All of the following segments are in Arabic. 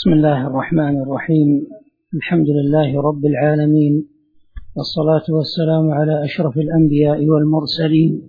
بسم الله الرحمن الرحيم. الحمد لله رب العالمين، والصلاة والسلام على أشرف الأنبياء والمرسلين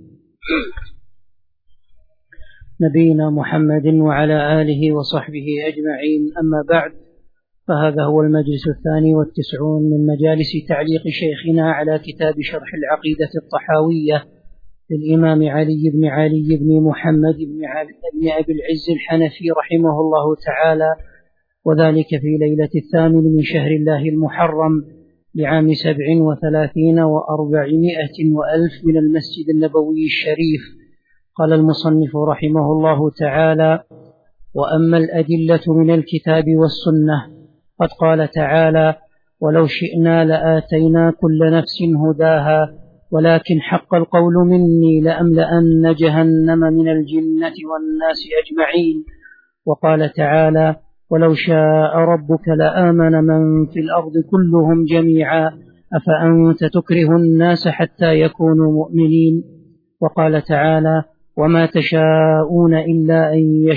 نبينا محمد وعلى آله وصحبه أجمعين. أما بعد، فهذا هو المجلس 92 من مجالس تعليق شيخنا على كتاب شرح العقيدة الطحاوية للإمام علي بن محمد بن أبي العز الحنفي رحمه الله تعالى، وذلك في ليلة 8 من شهر الله المحرم لعام 37 و400 وألف من المسجد النبوي الشريف. قال المصنف رحمه الله تعالى: وأما الأدلة من الكتاب والسنة قد قال تعالى: ولو شئنا لآتينا كل نفس هداها ولكن حق القول مني لأملأن جهنم من الجنة والناس أجمعين. وقال تعالى: ولو شاء ربك لآمن من في الأرض كلهم جميعا أفأنت تكره الناس حتى يكونوا مؤمنين. وقال تعالى: وما تشاءون إلا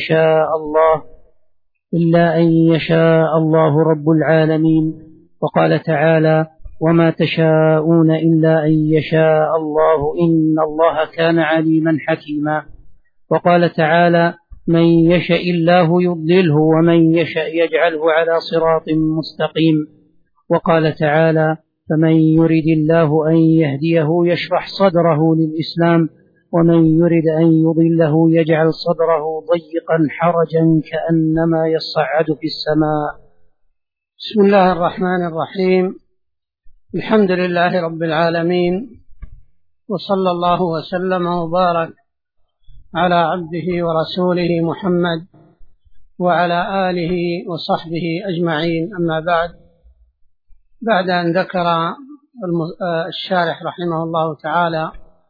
أن يشاء الله رب العالمين. وقال تعالى: وما تشاءون إلا أن يشاء الله إن الله كان عليما حكيما. وقال تعالى: من يشاء الله يضلله ومن يشاء يجعله على صراط مستقيم. وقال تعالى: فمن يرد الله أن يهديه يشرح صدره للإسلام ومن يرد أن يضله يجعل صدره ضيقا حرجا كأنما يصعد في السماء. بسم الله الرحمن الرحيم. الحمد لله رب العالمين، وصلى الله وسلم وبارك على عبده ورسوله محمد وعلى آله وصحبه أجمعين. أما بعد أن ذكر الشارح رحمه الله تعالى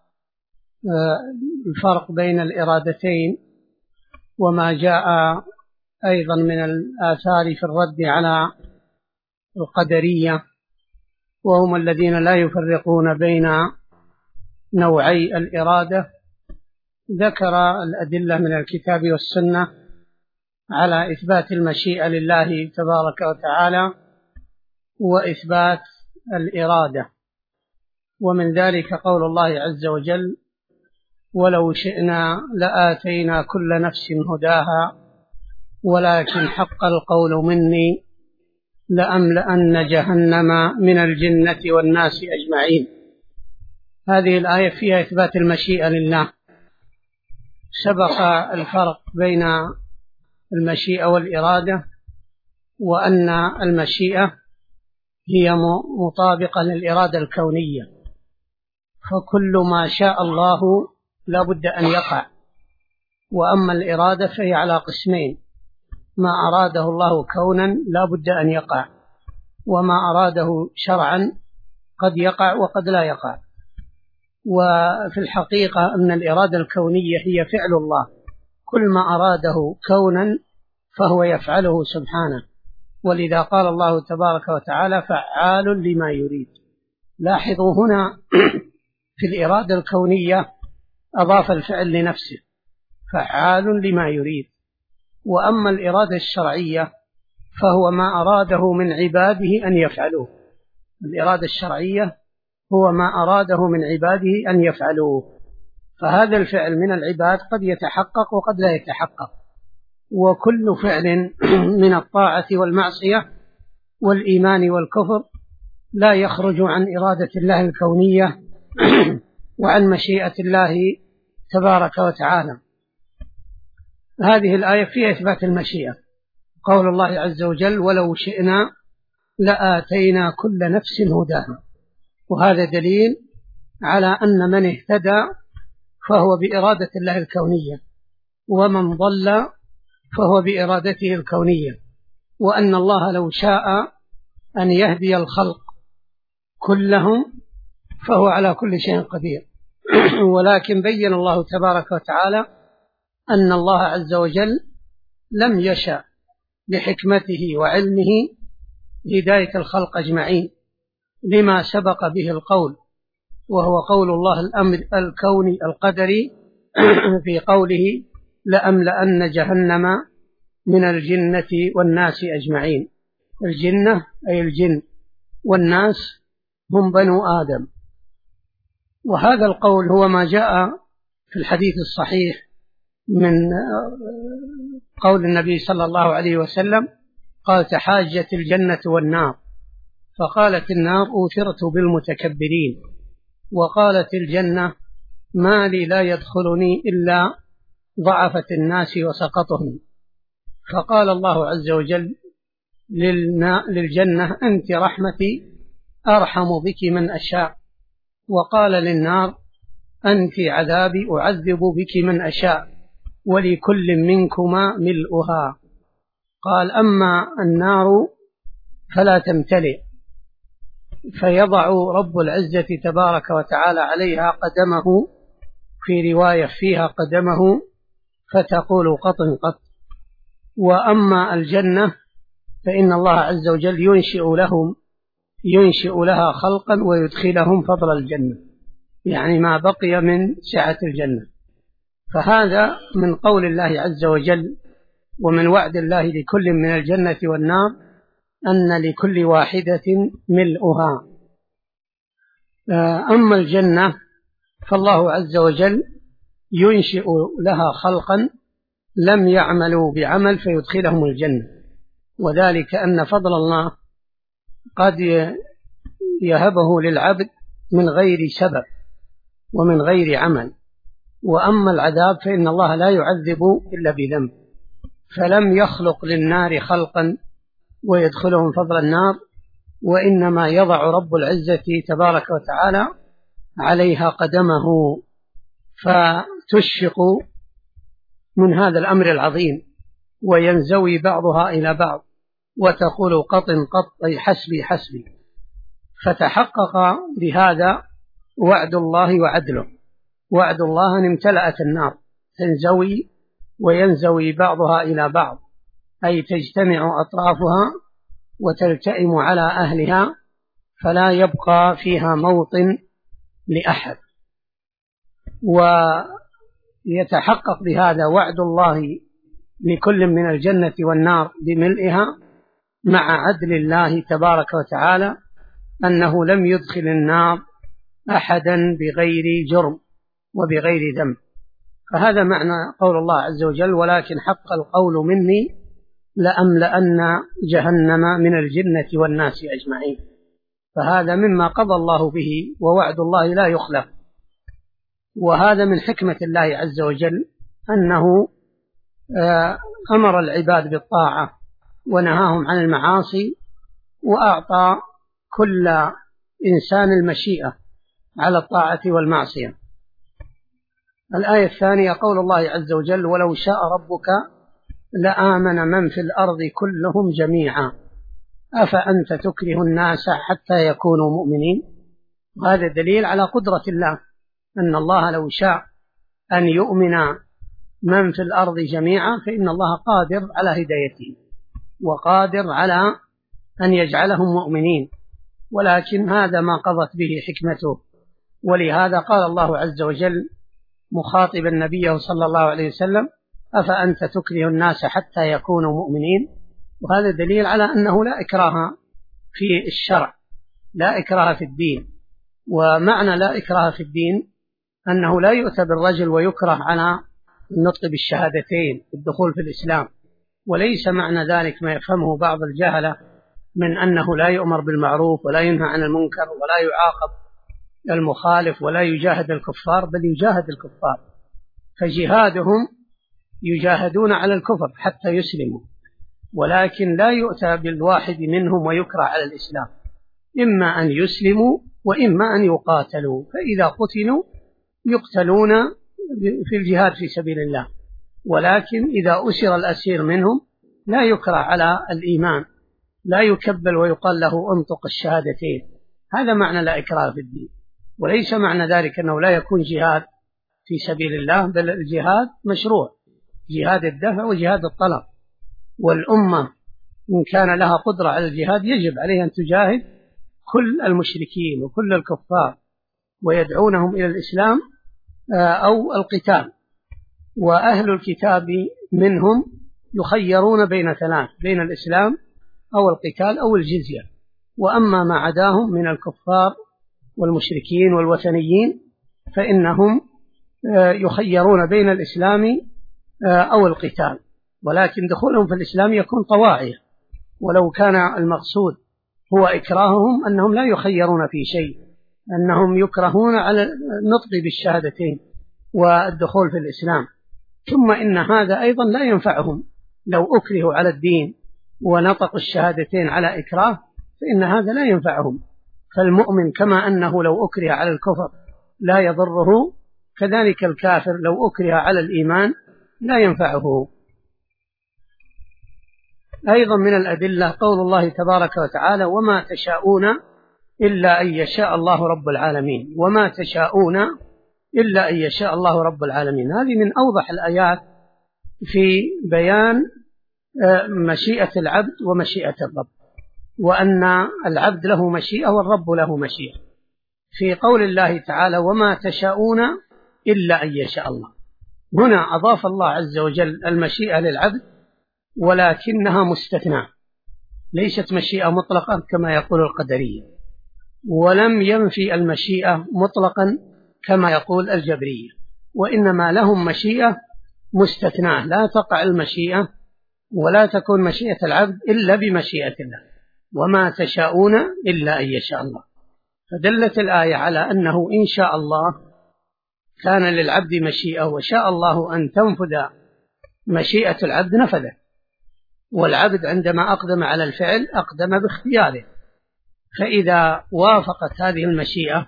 الفرق بين الإرادتين وما جاء أيضا من الآثار في الرد على القدرية، وهم الذين لا يفرقون بين نوعي الإرادة، ذكر الأدلة من الكتاب والسنة على إثبات المشيئة لله تبارك وتعالى وإثبات الإرادة. ومن ذلك قول الله عز وجل: ولو شئنا لآتينا كل نفس هداها ولكن حق القول مني لأملأن جهنم من الجنة والناس أجمعين. هذه الآية فيها إثبات المشيئة لله. سبق الفرق بين المشيئة والإرادة، وأن المشيئة هي مطابقة للإرادة الكونية، فكل ما شاء الله لا بد أن يقع. وأما الإرادة فهي على قسمين: ما أراده الله كونا لا بد أن يقع، وما أراده شرعا قد يقع وقد لا يقع. وفي الحقيقة أن الإرادة الكونية هي فعل الله، كل ما أراده كونا فهو يفعله سبحانه. ولذا قال الله تبارك وتعالى: فعال لما يريد. لاحظوا هنا في الإرادة الكونية أضاف الفعل لنفسه، فعال لما يريد. وأما الإرادة الشرعية فهو ما أراده من عباده أن يفعلوه. الإرادة الشرعية هو ما أراده من عباده أن يفعلوه، فهذا الفعل من العباد قد يتحقق وقد لا يتحقق. وكل فعل من الطاعة والمعصية والإيمان والكفر لا يخرج عن إرادة الله الكونية وعن مشيئة الله تبارك وتعالى. هذه الآية فيها إثبات المشيئة. قول الله عز وجل: ولو شئنا لآتينا كل نفس هداها. وهذا دليل على أن من اهتدى فهو بإرادة الله الكونية، ومن ضل فهو بإرادته الكونية، وأن الله لو شاء أن يهدي الخلق كلهم فهو على كل شيء قدير. ولكن بين الله تبارك وتعالى أن الله عز وجل لم يشأ لحكمته وعلمه هداية الخلق أجمعين، لما سبق به القول، وهو قول الله الأمر الكوني القدري في قوله: لأملأن جهنم من الجنة والناس أجمعين. الجنة أي الجن، والناس هم بنو آدم. وهذا القول هو ما جاء في الحديث الصحيح من قول النبي صلى الله عليه وسلم قال: تحاجت الجنة والنار، فقالت النار: أوثرت بالمتكبرين، وقالت الجنة: ما لي لا يدخلني إلا ضعفة الناس وسقطهم. فقال الله عز وجل للجنة: أنت رحمتي أرحم بك من أشاء. وقال للنار: أنت عذابي أعذب بك من أشاء، ولكل منكما ملؤها. قال: أما النار فلا تمتلئ، فيضع رب العزة تبارك وتعالى عليها قدمه، في رواية فيها قدمه فتقول قط قط. وأما الجنة فإن الله عز وجل ينشئ لها خلقا ويدخلهم فضل الجنة، يعني ما بقي من سعة الجنة. فهذا من قول الله عز وجل ومن وعد الله لكل من الجنة والنار أن لكل واحدة ملؤها. أما الجنة فالله عز وجل ينشئ لها خلقا لم يعملوا بعمل فيدخلهم الجنة، وذلك أن فضل الله قد يهبه للعبد من غير سبب ومن غير عمل. وأما العذاب فإن الله لا يعذب إلا بذنب، فلم يخلق للنار خلقا ويدخلهم فضل النار، وإنما يضع رب العزة تبارك وتعالى عليها قدمه فتشفق من هذا الأمر العظيم، وينزوي بعضها إلى بعض وتقول قط قط أي حسبي حسبي. فتحقق بهذا وعد الله وعدله. وعد الله أن امتلأت النار تنزوي وينزوي بعضها إلى بعض، أي تجتمع أطرافها وتلتئم على أهلها، فلا يبقى فيها موطن لأحد. ويتحقق بهذا وعد الله لكل من الجنة والنار بملئها، مع عدل الله تبارك وتعالى أنه لم يدخل النار أحدا بغير جرم وبغير ذنب. فهذا معنى قول الله عز وجل: ولكن حق القول مني لأملأن جهنم من الجنة والناس أجمعين. فهذا مما قضى الله به، ووعد الله لا يخلف. وهذا من حكمة الله عز وجل أنه أمر العباد بالطاعة ونهاهم عن المعاصي، وأعطى كل إنسان المشيئة على الطاعة والمعصية. الآية الثانية قول الله عز وجل: ولو شاء ربك لآمن من في الأرض كلهم جميعا أفأنت تكره الناس حتى يكونوا مؤمنين. وهذا دليل على قدرة الله، أن الله لو شاء أن يؤمن من في الأرض جميعا فإن الله قادر على هدايتهم وقادر على أن يجعلهم مؤمنين، ولكن هذا ما قضت به حكمته. ولهذا قال الله عز وجل مخاطبا نبيه صلى الله عليه وسلم: أفأنت تكره الناس حتى يكونوا مؤمنين. وهذا دليل على أنه لا إكراه في الشرع، لا إكراه في الدين. ومعنى لا إكراه في الدين أنه لا يؤتى بالرجل ويكره على النطق بالشهادتين الدخول في الإسلام. وليس معنى ذلك ما يفهمه بعض الجهلة من أنه لا يؤمر بالمعروف ولا ينهى عن المنكر ولا يعاقب المخالف ولا يجاهد الكفار، بل يجاهد الكفار، فجهادهم يجاهدون على الكفر حتى يسلموا، ولكن لا يؤتى بالواحد منهم ويكره على الإسلام، إما أن يسلموا وإما أن يقاتلوا، فإذا قتلوا يقتلون في الجهاد في سبيل الله. ولكن إذا أسر الأسير منهم لا يكره على الإيمان، لا يكبل ويقال له انطق الشهادتين. هذا معنى لا إكراه في الدين. وليس معنى ذلك أنه لا يكون جهاد في سبيل الله، بل الجهاد مشروع، جهاد الدفع وجهاد الطلب. والأمة إن كان لها قدرة على الجهاد يجب عليها أن تجاهد كل المشركين وكل الكفار ويدعونهم إلى الإسلام أو القتال. وأهل الكتاب منهم يخيرون بين ثلاث: بين الإسلام أو القتال أو الجزية. وأما ما عداهم من الكفار والمشركين والوثنيين فإنهم يخيرون بين الإسلام أو القتال، ولكن دخولهم في الإسلام يكون طواعية، ولو كان المقصود هو إكراههم أنهم لا يخيرون في شيء، أنهم يكرهون على النطق بالشهادتين والدخول في الإسلام. ثم إن هذا أيضا لا ينفعهم، لو أكرهوا على الدين ونطقوا الشهادتين على إكراه فإن هذا لا ينفعهم. فالمؤمن كما أنه لو أكره على الكفر لا يضره، كذلك الكافر لو أكره على الإيمان لا ينفعه. أيضا من الأدلة قول الله تبارك وتعالى: وما تشاءون إلا أن يشاء الله رب العالمين. وما تشاءون إلا أن يشاء الله رب العالمين، هذه من أوضح الآيات في بيان مشيئة العبد ومشيئة الرب، وأن العبد له مشيئة والرب له مشيئة. في قول الله تعالى: وما تشاءون إلا أن يشاء الله، هنا أضاف الله عز وجل المشيئة للعبد ولكنها مستثناة، ليست مشيئة مطلقة كما يقول القدرية، ولم ينفي المشيئة مطلقا كما يقول الجبرية، وإنما لهم مشيئة مستثناة، لا تقع المشيئة ولا تكون مشيئة العبد إلا بمشيئة الله. وما تشاءون إلا أن يشاء الله، فدلت الآية على أنه إن شاء الله كان للعبد مشيئة، وشاء الله أن تنفذ مشيئة العبد نفذت. والعبد عندما أقدم على الفعل أقدم باختياره، فإذا وافقت هذه المشيئة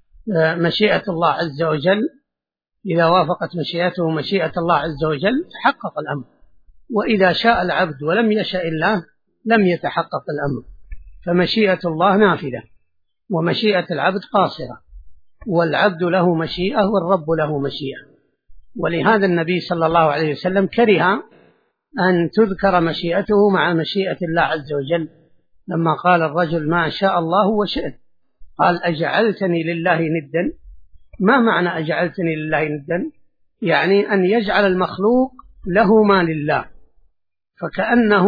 مشيئة الله عز وجل، إذا وافقت مشيئته مشيئة الله عز وجل تحقق الأمر. وإذا شاء العبد ولم يشاء الله لم يتحقق الأمر. فمشيئة الله نافذة ومشيئة العبد قاصرة، والعبد له مشيئة والرب له مشيئة. ولهذا النبي صلى الله عليه وسلم كره أن تذكر مشيئته مع مشيئة الله عز وجل، لما قال الرجل: ما شاء الله وشئت، قال: أجعلتني لله ندا؟ ما معنى أجعلتني لله ندا؟ يعني أن يجعل المخلوق له ما لله، فكأنه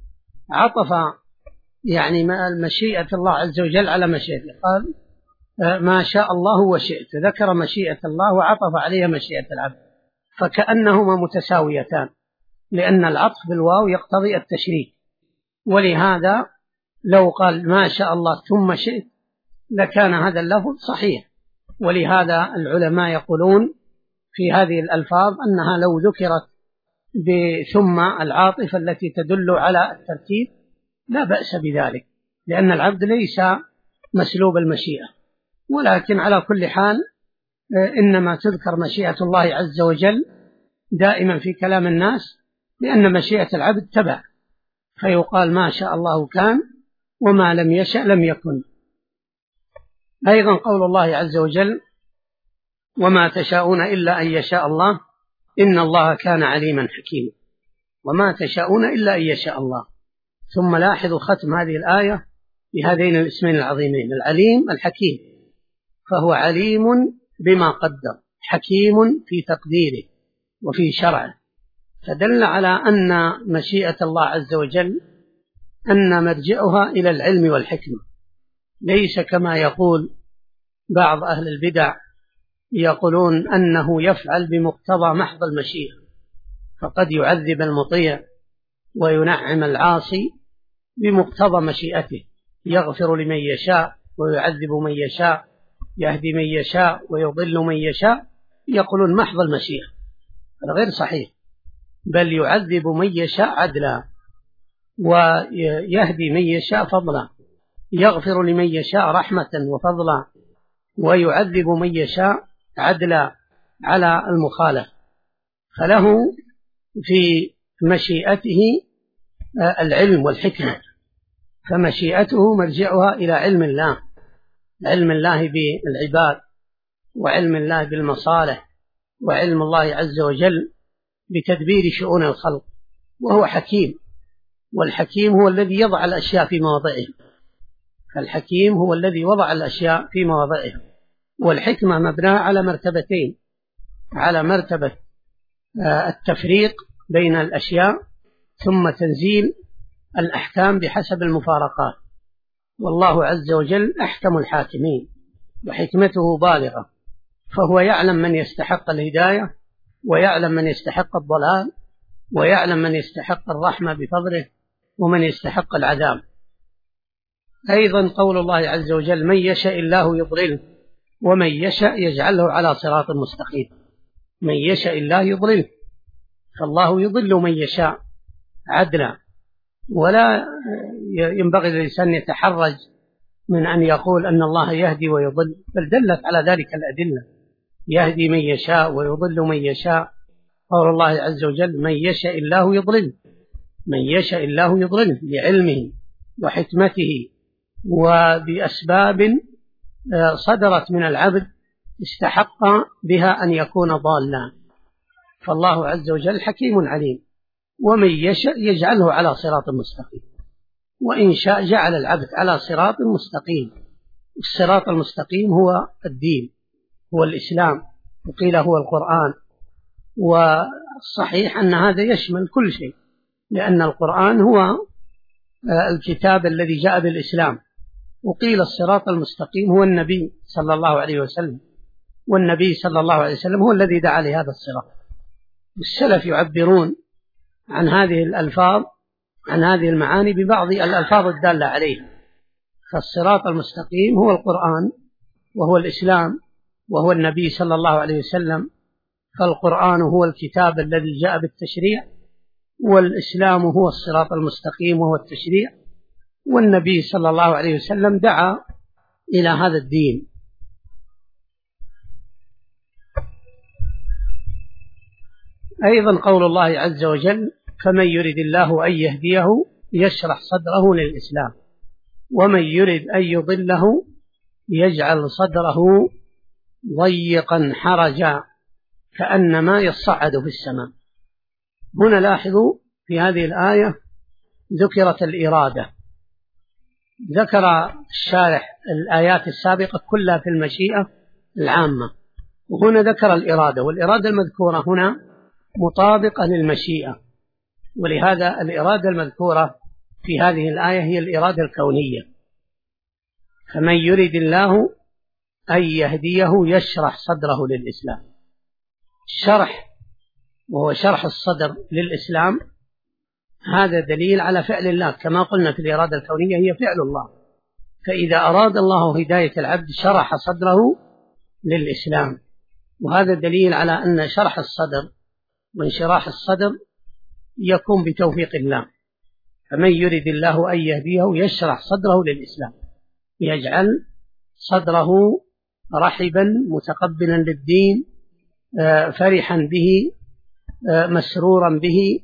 عطف يعني مشيئة الله عز وجل على مشيئته، قال: ما شاء الله وشئت، ذكر مشيئة الله وعطف عليها مشيئة العبد، فكأنهما متساويتان، لأن العطف بالواو يقتضي التشريك. ولهذا لو قال: ما شاء الله ثم شئت لكان هذا اللفظ صحيح. ولهذا العلماء يقولون في هذه الألفاظ أنها لو ذكرت بثم العاطفة التي تدل على الترتيب لا بأس بذلك، لأن العبد ليس مسلوب المشيئة. ولكن على كل حال إنما تذكر مشيئة الله عز وجل دائما في كلام الناس، لأن مشيئة العبد تبع، فيقال: ما شاء الله كان وما لم يشأ لم يكن. أيضا قول الله عز وجل: وما تشاءون إلا أن يشاء الله إن الله كان عليما حكيما. وما تشاءون إلا أن يشاء الله. ثم لاحظوا ختم هذه الآية بهذين الاسمين العظيمين: العليم الحكيم، فهو عليم بما قدر، حكيم في تقديره وفي شرعه، فدل على أن مشيئة الله عز وجل أن مرجعها إلى العلم والحكمة، ليس كما يقول بعض أهل البدع يقولون أنه يفعل بمقتضى محض المشيئة، فقد يعذب المطيع وينعم العاصي بمقتضى مشيئته، يغفر لمن يشاء ويعذب من يشاء، يهدي من يشاء ويضل من يشاء، يقولون محض المشيئة. هذا غير صحيح، بل يعذب من يشاء عدلا ويهدي من يشاء فضلا، يغفر لمن يشاء رحمة وفضلا، ويعذب من يشاء عدلا على المخالف. فله في مشيئته العلم والحكمة، فمشيئته مرجعها إلى علم الله، علم الله بالعباد، وعلم الله بالمصالح، وعلم الله عز وجل بتدبير شؤون الخلق. وهو حكيم، والحكيم هو الذي يضع الأشياء في مواضعها، فالحكيم هو الذي وضع الأشياء في مواضعها. والحكمة مبناة على مرتبتين: على مرتبة التفريق بين الأشياء، ثم تنزيل الأحكام بحسب المفارقات. والله عز وجل أحكم الحاكمين وحكمته بالغة، فهو يعلم من يستحق الهداية ويعلم من يستحق الضلال ويعلم من يستحق الرحمة بفضله ومن يستحق العذاب. أيضا قول الله عز وجل من يشاء الله يضلله ومن يشاء يجعله على صراط مستقيم. من يشاء الله يضلله، فالله يضل من يشاء عدلا، ولا ينبغي للإنسان يتحرج من أن يقول أن الله يهدي ويضل، بل دلت على ذلك الأدلة، يهدي من يشاء ويضل من يشاء. قول الله عز وجل من يشاء الله يضلله، من يشاء الله يضلله لعلمه وحكمته وبأسباب صدرت من العبد استحق بها أن يكون ضالا. فالله عز وجل حكيم عليم. ومن يشاء يجعله على صراط مستقيم، وإن شاء جعل العبد على صراط مستقيم. الصراط المستقيم هو الدين، هو الإسلام، وقيل هو القرآن. والصحيح أن هذا يشمل كل شيء، لأن القرآن هو الكتاب الذي جاء بالإسلام. وقيل الصراط المستقيم هو النبي صلى الله عليه وسلم، والنبي صلى الله عليه وسلم هو الذي دعا لهذا الصراط. السلف يعبرون عن هذه الألفاظ، عن هذه المعاني ببعض الألفاظ الدالة عليها. فالصراط المستقيم هو القرآن وهو الإسلام وهو النبي صلى الله عليه وسلم. فالقرآن هو الكتاب الذي جاء بالتشريع، والإسلام هو الصراط المستقيم وهو التشريع، والنبي صلى الله عليه وسلم دعا إلى هذا الدين. أيضا قول الله عز وجل فمن يرد الله أن يهديه يشرح صدره للإسلام ومن يرد أن يضله يجعل صدره ضيقا حرجا كأنما يصعد في السماء. هنا لاحظوا في هذه الآية ذكرت الإرادة. ذكر الشارح الآيات السابقة كلها في المشيئة العامة، وهنا ذكر الإرادة، والإرادة المذكورة هنا مطابقة للمشيئة، ولهذا الإرادة المذكورة في هذه الآية هي الإرادة الكونية. فمن يرد الله أن يهديه يشرح صدره للإسلام. الشرح وهو شرح الصدر للإسلام هذا دليل على فعل الله، كما قلنا في الإرادة الكونية هي فعل الله. فإذا أراد الله هداية العبد شرح صدره للإسلام، وهذا دليل على أن شرح الصدر وانشراح الصدر يكون بتوفيق الله. فمن يرد الله أن يهديه يشرح صدره للإسلام، يجعل صدره رحبا متقبلا للدين، فرحا به، مسرورا به.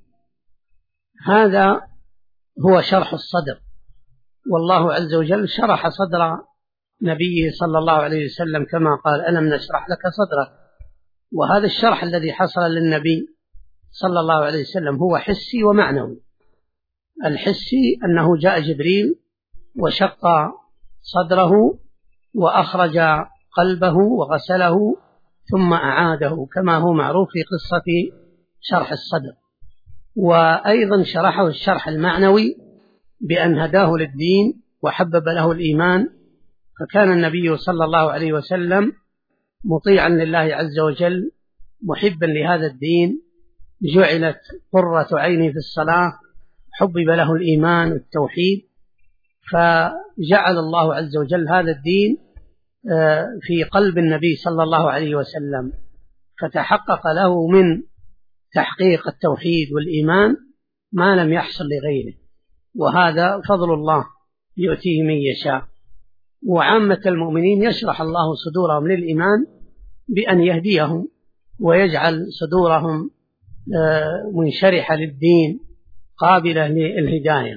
هذا هو شرح الصدر. والله عز وجل شرح صدر نبيه صلى الله عليه وسلم كما قال ألم نشرح لك صدرك. وهذا الشرح الذي حصل للنبي صلى الله عليه وسلم هو حسي ومعنوي. الحسي أنه جاء جبريل وشق صدره وأخرج قلبه وغسله ثم أعاده، كما هو معروف في قصة شرح الصدر. وأيضا شرحه الشرح المعنوي بأن هداه للدين وحبب له الإيمان، فكان النبي صلى الله عليه وسلم مطيعا لله عز وجل محبا لهذا الدين، جعلت قرة عينه في الصلاة، حبب له الإيمان والتوحيد، فجعل الله عز وجل هذا الدين في قلب النبي صلى الله عليه وسلم، فتحقق له من تحقيق التوحيد والإيمان ما لم يحصل لغيره، وهذا فضل الله يؤتيه من يشاء. وعامة المؤمنين يشرح الله صدورهم للإيمان بأن يهديهم ويجعل صدورهم منشرحة للدين قابلة للهداية.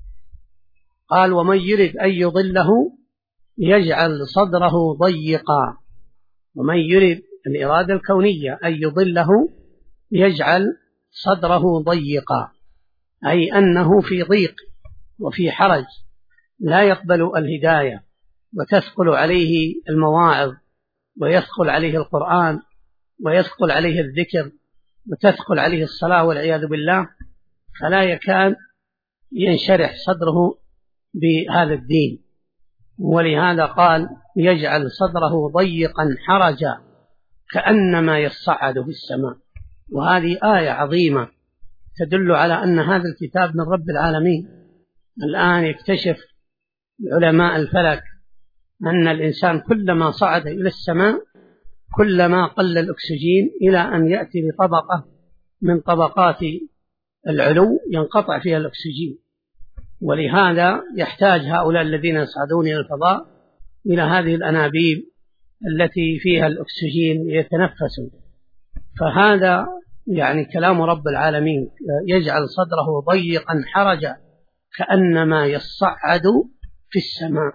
قال ومن يرد أن يضله يجعل صدره ضيقا. ومن يرد الإرادة الكونية أن يضله يجعل صدره ضيقا، أي أنه في ضيق وفي حرج، لا يقبل الهداية، وتثقل عليه المواعظ، ويثقل عليه القرآن، ويثقل عليه الذكر، وتثقل عليه الصلاة والعياذ بالله. فلا يكاد ينشرح صدره بهذا الدين. ولهذا قال يجعل صدره ضيقا حرجا كأنما يصعد في السماء. وهذه آية عظيمة تدل على أن هذا الكتاب من رب العالمين. الآن يكتشف علماء الفلك أن الإنسان كلما صعد إلى السماء كلما قل الأكسجين إلى أن يأتي بطبقة من طبقات العلو ينقطع فيها الأكسجين. ولهذا يحتاج هؤلاء الذين يصعدون إلى الفضاء إلى هذه الأنابيب التي فيها الأكسجين يتنفسون. فهذا يعني كلام رب العالمين، يجعل صدره ضيقا حرجا كأنما يصعد في السماء.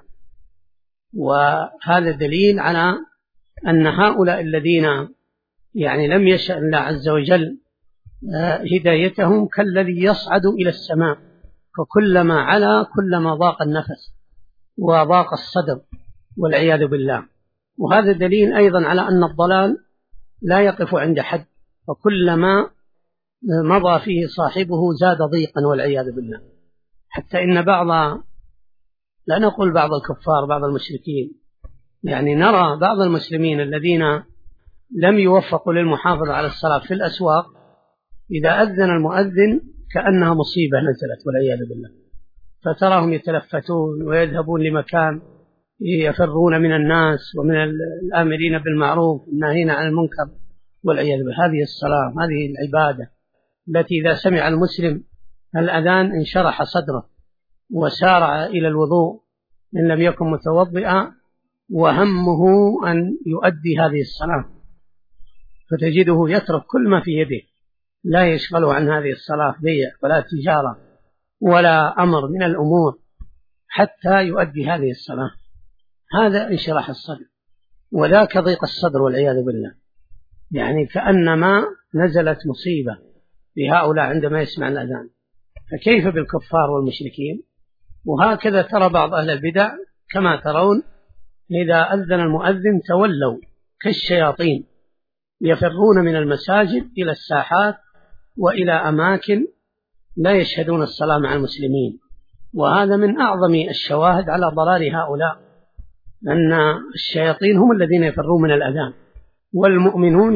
وهذا دليل على أن هؤلاء الذين يعني لم يشأ الله عز وجل هدايتهم كالذي يصعد إلى السماء، فكلما علا كلما ضاق النفس وضاق الصدر والعياذ بالله. وهذا دليل أيضا على أن الضلال لا يقف عند حد، فكلما مضى فيه صاحبه زاد ضيقا والعياذ بالله. حتى إن لا نقول بعض الكفار بعض المشركين، يعني نرى بعض المسلمين الذين لم يوفقوا للمحافظة على الصلاة في الأسواق إذا أذن المؤذن كأنها مصيبة نزلت والعياذ بالله، فتراهم يتلفتون ويذهبون لمكان يفرون من الناس ومن الآمرين بالمعروف والناهين عن المنكر والعياذ بالله. هذه الصلاة، هذه العبادة التي إذا سمع المسلم الأذان انشرح صدره وسارع إلى الوضوء إن لم يكن متوضئا، وهمه أن يؤدي هذه الصلاة، فتجده يترك كل ما في يده، لا يشغله عن هذه الصلاة بيع ولا تجارة ولا أمر من الأمور حتى يؤدي هذه الصلاة. هذا انشراح الصدر، وذاك ضيق الصدر والعياذ بالله، يعني كأنما نزلت مصيبة بهؤلاء عندما يسمع الأذان. فكيف بالكفار والمشركين؟ وهكذا ترى بعض أهل البدع كما ترون إذا أذن المؤذن تولوا كالشياطين يفرون من المساجد إلى الساحات وإلى أماكن لا يشهدون الصلاة مع المسلمين. وهذا من أعظم الشواهد على ضلال هؤلاء، أن الشياطين هم الذين يفرون من الأذان، والمؤمنون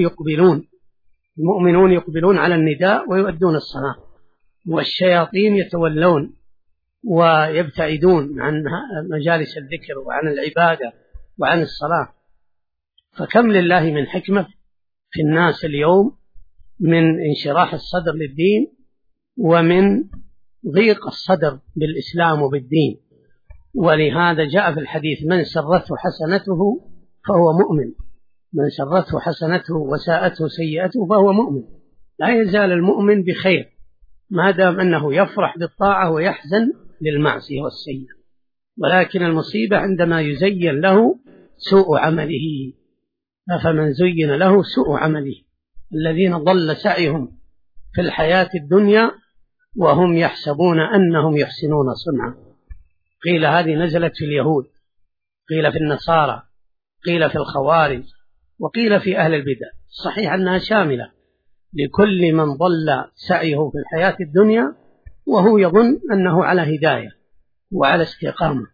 يقبلون على النداء ويؤدون الصلاة، والشياطين يتولون ويبتعدون عن مجالس الذكر وعن العبادة وعن الصلاة. فكم لله من حكمة في الناس اليوم من انشراح الصدر للدين ومن ضيق الصدر بالإسلام وبالدين. ولهذا جاء في الحديث من سرته حسنته فهو مؤمن، من سرته حسنته وساءته سيئته فهو مؤمن. لا يزال المؤمن بخير ما دام أنه يفرح بالطاعة ويحزن للمعصية والسيئة، ولكن المصيبة عندما يزين له سوء عمله. فمن زين له سوء عمله الذين ضل سعيهم في الحياة الدنيا وهم يحسبون أنهم يحسنون صنعا. قيل هذه نزلت في اليهود، قيل في النصارى، قيل في الخوارج، وقيل في أهل البدع. صحيح أنها شاملة لكل من ضل سعيه في الحياة الدنيا وهو يظن أنه على هداية وعلى استقامة.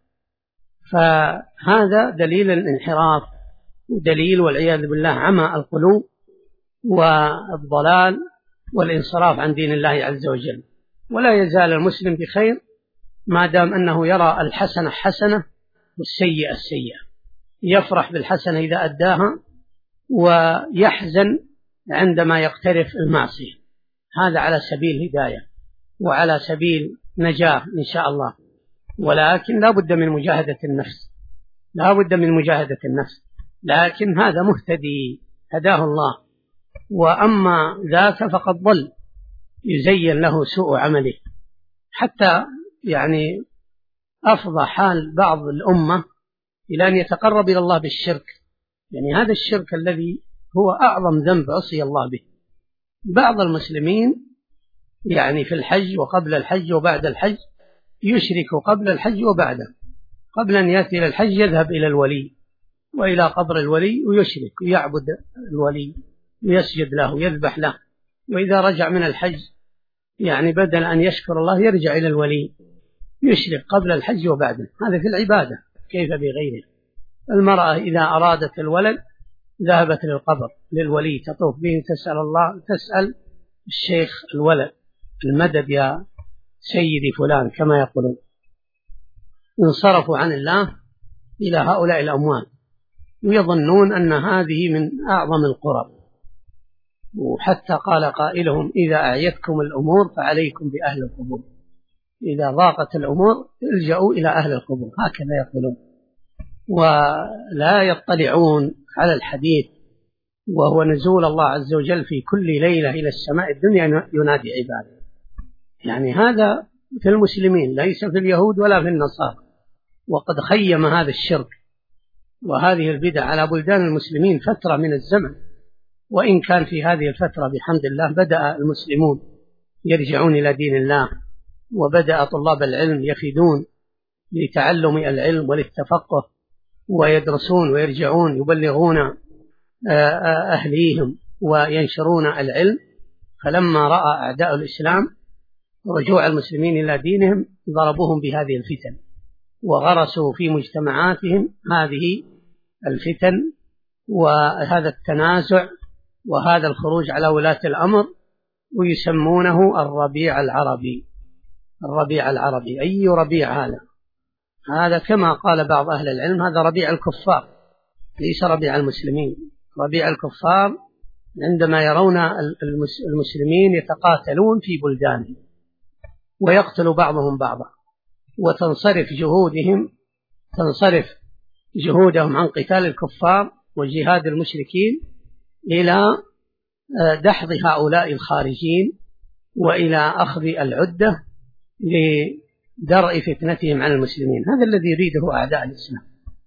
فهذا دليل الانحراف ودليل والعياذ بالله عمى القلوب والضلال والانصراف عن دين الله عز وجل. ولا يزال المسلم بخير ما دام أنه يرى الحسنة حسنة والسيئة السيئة، يفرح بالحسنة إذا أداها ويحزن عندما يقترف المعصية. هذا على سبيل هداية وعلى سبيل نجاة إن شاء الله. ولكن لا بد من مجاهدة النفس، لا بد من مجاهدة النفس، لكن هذا مهتدي هداه الله. وأما ذاك فقد ضل يزين له سوء عمله، حتى يعني أفضى حال بعض الأمة إلى أن يتقرب إلى الله بالشرك. يعني هذا الشرك الذي هو أعظم ذنب عصي الله به. بعض المسلمين يعني في الحج وقبل الحج وبعد الحج يشرك قبل الحج وبعده. قبل أن يأتي إلى الحج يذهب إلى الولي وإلى قبر الولي ويشرك ويعبد الولي ويسجد له ويذبح له، وإذا رجع من الحج يعني بدل أن يشكر الله يرجع إلى الولي، يشرك قبل الحج وبعده. هذا في العبادة، كيف بغيره؟ المرأة إذا أرادت الولد ذهبت للقبر للولي تطوف به، تسأل الشيخ الولد المدد يا سيدي فلان كما يقولون. انصرفوا عن الله إلى هؤلاء الأموات ويظنون أن هذه من أعظم القرب. وحتى قال قائلهم: إذا أعيتكم الأمور فعليكم بأهل القبور، إذا ضاقت الأمور الجأوا إلى أهل القبور، هكذا يقولون. ولا يطلعون على الحديث وهو نزول الله عز وجل في كل ليلة إلى السماء الدنيا ينادي عباده. يعني هذا في المسلمين، ليس في اليهود ولا في النصارى. وقد خيم هذا الشرك وهذه البدع على بلدان المسلمين فترة من الزمن، وإن كان في هذه الفترة بحمد الله بدأ المسلمون يرجعون إلى دين الله، وبدأ طلاب العلم يفيدون لتعلم العلم وللتفقه، ويدرسون ويرجعون يبلغون أهليهم وينشرون العلم. فلما رأى أعداء الإسلام رجوع المسلمين إلى دينهم ضربوهم بهذه الفتن، وغرسوا في مجتمعاتهم هذه الفتن وهذا التنازع وهذا الخروج على ولاة الأمر، ويسمونه الربيع العربي. الربيع العربي، أي ربيع هذا؟ هذا كما قال بعض أهل العلم هذا ربيع الكفار، ليس ربيع المسلمين. ربيع الكفار عندما يرون المسلمين يتقاتلون في بلدانهم ويقتل بعضهم بعضا، وتنصرف جهودهم عن قتال الكفار وجهاد المشركين إلى دحض هؤلاء الخارجين وإلى أخذ العدة لدرء فتنتهم عن المسلمين. هذا الذي يريده أعداء الإسلام.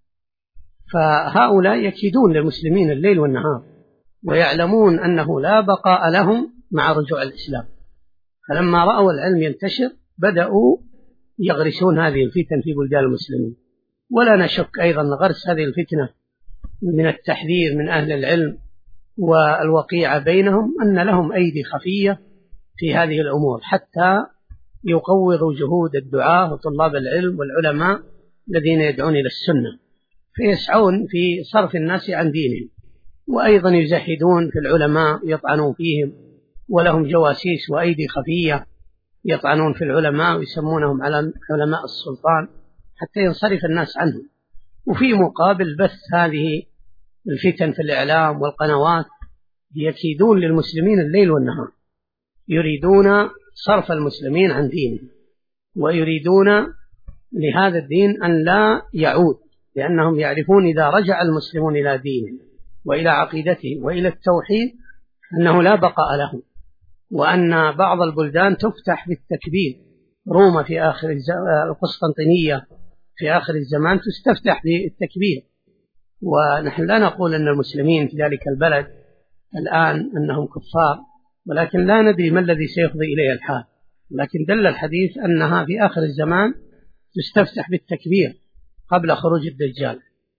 فهؤلاء يكيدون للمسلمين الليل والنهار، ويعلمون أنه لا بقاء لهم مع رجوع الإسلام. فلما رأوا العلم ينتشر بدأوا يغرسون هذه الفتن في بلدان المسلمين. ولا نشك أيضا غرس هذه الفتنة من التحذير من أهل العلم والوقيعة بينهم أن لهم أيدي خفية في هذه الأمور، حتى يقوضوا جهود الدعاة وطلاب العلم والعلماء الذين يدعون إلى السنة، فيسعون في صرف الناس عن دينهم، وأيضا يزهدون في العلماء يطعنون فيهم، ولهم جواسيس وأيدي خفية يطعنون في العلماء ويسمونهم علماء السلطان حتى ينصرف الناس عنهم. وفي مقابل بث هذه الفتن في الإعلام والقنوات يكيدون للمسلمين الليل والنهار، يريدون صرف المسلمين عن دينهم، ويريدون لهذا الدين أن لا يعود، لأنهم يعرفون إذا رجع المسلمون إلى دينهم وإلى عقيدتهم وإلى التوحيد أنه لا بقاء لهم، وأن بعض البلدان تفتح بالتكبير. روما في آخر القسطنطينية في آخر الزمان تستفتح بالتكبير، ونحن لا نقول أن المسلمين في ذلك البلد الآن أنهم كفار، ولكن لا ندري ما الذي سيفضي إليه الحال. لكن دل الحديث أنها في آخر الزمان تستفتح بالتكبير قبل خروج الدجال.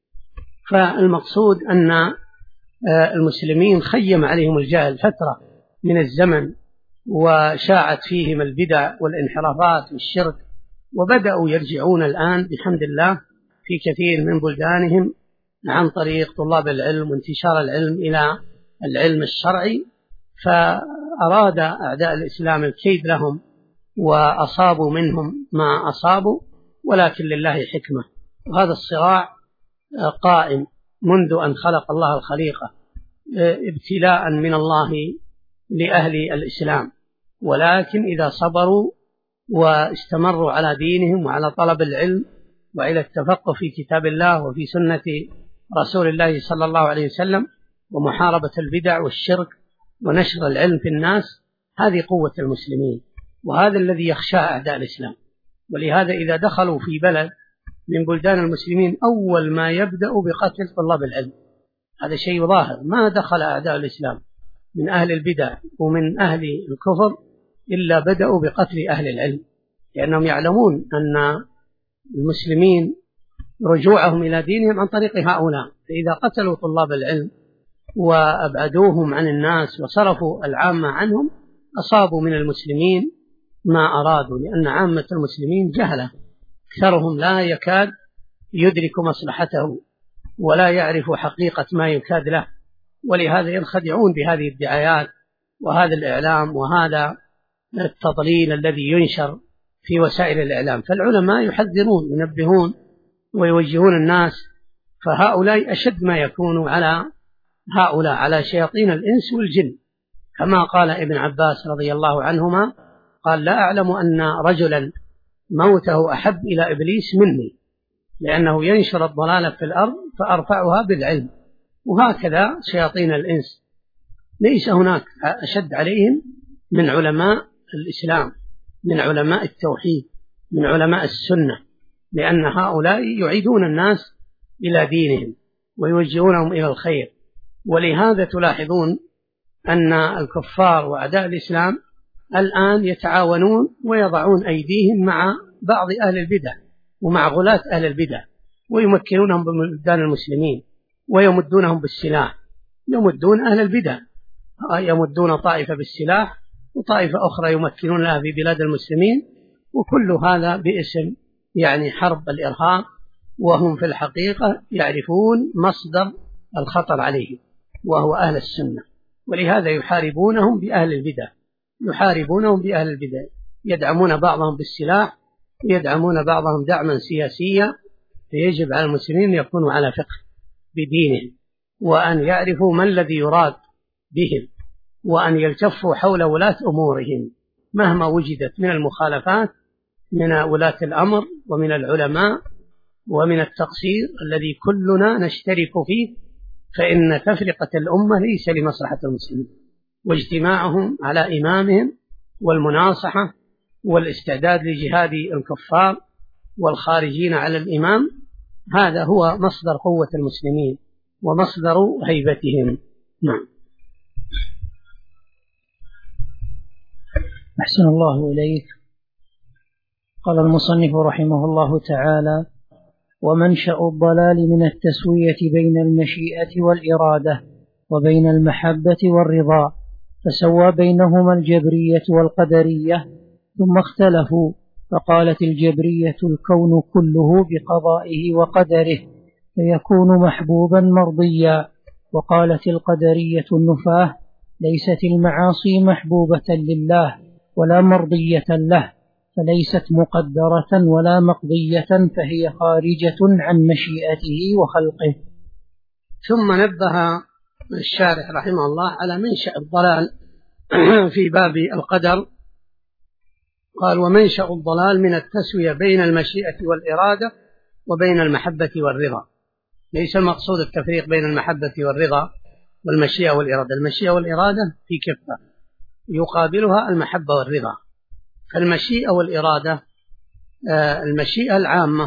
فالمقصود أن المسلمين خيم عليهم الجهل فترة من الزمن، وشاعت فيهم البدع والانحرافات والشرك، وبدأوا يرجعون الآن بحمد الله في كثير من بلدانهم عن طريق طلاب العلم وانتشار العلم إلى العلم الشرعي. فأراد أعداء الإسلام الكيد لهم وأصابوا منهم ما أصابوا، ولكن لله حكمة. وهذا الصراع قائم منذ أن خلق الله الخليقة ابتلاء من الله لأهل الإسلام، ولكن إذا صبروا واستمروا على دينهم وعلى طلب العلم وإلى التفقه في كتاب الله وفي سنة رسول الله صلى الله عليه وسلم ومحاربة البدع والشرك ونشر العلم في الناس، هذه قوة المسلمين، وهذا الذي يخشى أعداء الإسلام. ولهذا إذا دخلوا في بلد من بلدان المسلمين أول ما يبدأوا بقتل طلاب العلم. هذا شيء ظاهر، ما دخل أعداء الإسلام من أهل البدع ومن أهل الكفر إلا بدأوا بقتل أهل العلم، لأنهم يعلمون أن المسلمين رجوعهم إلى دينهم عن طريق هؤلاء. فإذا قتلوا طلاب العلم وأبعدوهم عن الناس وصرفوا العامة عنهم أصابوا من المسلمين ما أرادوا، لأن عامة المسلمين جهلة، أكثرهم لا يكاد يدرك مصلحته ولا يعرف حقيقة ما يكاد له، ولهذا ينخدعون بهذه الدعايات وهذا الإعلام وهذا التضليل الذي ينشر في وسائل الإعلام. فالعلماء يحذرون ينبهون ويوجهون الناس، فهؤلاء أشد ما يكون على هؤلاء، على شياطين الإنس والجن، كما قال ابن عباس رضي الله عنهما قال: لا أعلم أن رجلا موته أحب إلى إبليس مني، لأنه ينشر الضلالة في الأرض فأرفعها بالعلم. وهكذا شياطين الإنس ليس هناك أشد عليهم من علماء الإسلام، من علماء التوحيد، من علماء السنة، لأن هؤلاء يعيدون الناس إلى دينهم ويوجهونهم إلى الخير. ولهذا تلاحظون أن الكفار وأعداء الإسلام الآن يتعاونون ويضعون أيديهم مع بعض أهل البدع ومع غلاة أهل البدع، ويمكنونهم ببلدان المسلمين ويمدونهم بالسلاح، يمدون أهل البدع، يمدون طائفة بالسلاح وطائفة أخرى يمكنون لها في بلاد المسلمين، وكل هذا باسم حرب الإرهاب، وهم في الحقيقة يعرفون مصدر الخطر عليهم وهو أهل السنة. ولهذا يحاربونهم بأهل البدع، يحاربونهم بأهل البدع، يدعمون بعضهم بالسلاح ويدعمون بعضهم دعما سياسيا. فيجب على المسلمين أن يكونوا على فقه بدينهم، وأن يعرفوا ما الذي يراد بهم، وأن يلتفوا حول ولاة أمورهم مهما وجدت من المخالفات من ولاة الأمر ومن العلماء ومن التقصير الذي كلنا نشترك فيه، فإن تفرقة الأمة ليس لمصلحة المسلمين، واجتماعهم على إمامهم والمناصحة والاستعداد لجهاد الكفار والخارجين على الإمام، هذا هو مصدر قوة المسلمين ومصدر هيبتهم. نعم. أحسن الله إليك. قال المصنف رحمه الله تعالى: ومنشأ الضلال من التسوية بين المشيئة والإرادة وبين المحبة والرضا، فسوى بينهما الجبرية والقدرية، ثم اختلفوا، فقالت الجبرية: الكون كله بقضائه وقدره فيكون محبوبا مرضيا، وقالت القدرية النفاة: ليست المعاصي محبوبة لله ولا مرضية له، فليست مقدرة ولا مقضية، فهي خارجة عن مشيئته وخلقه. ثم نبه الشارح رحمه الله على منشأ الضلال في باب القدر، قال: ومنشأ الضلال من التسوية بين المشيئة والإرادة وبين المحبة والرضا. ليس المقصود التفريق بين المحبة والرضا والمشيئة والإرادة، المشيئة والإرادة في كفة يقابلها المحبة والرضا. فالمشيئة والإرادة، المشيئة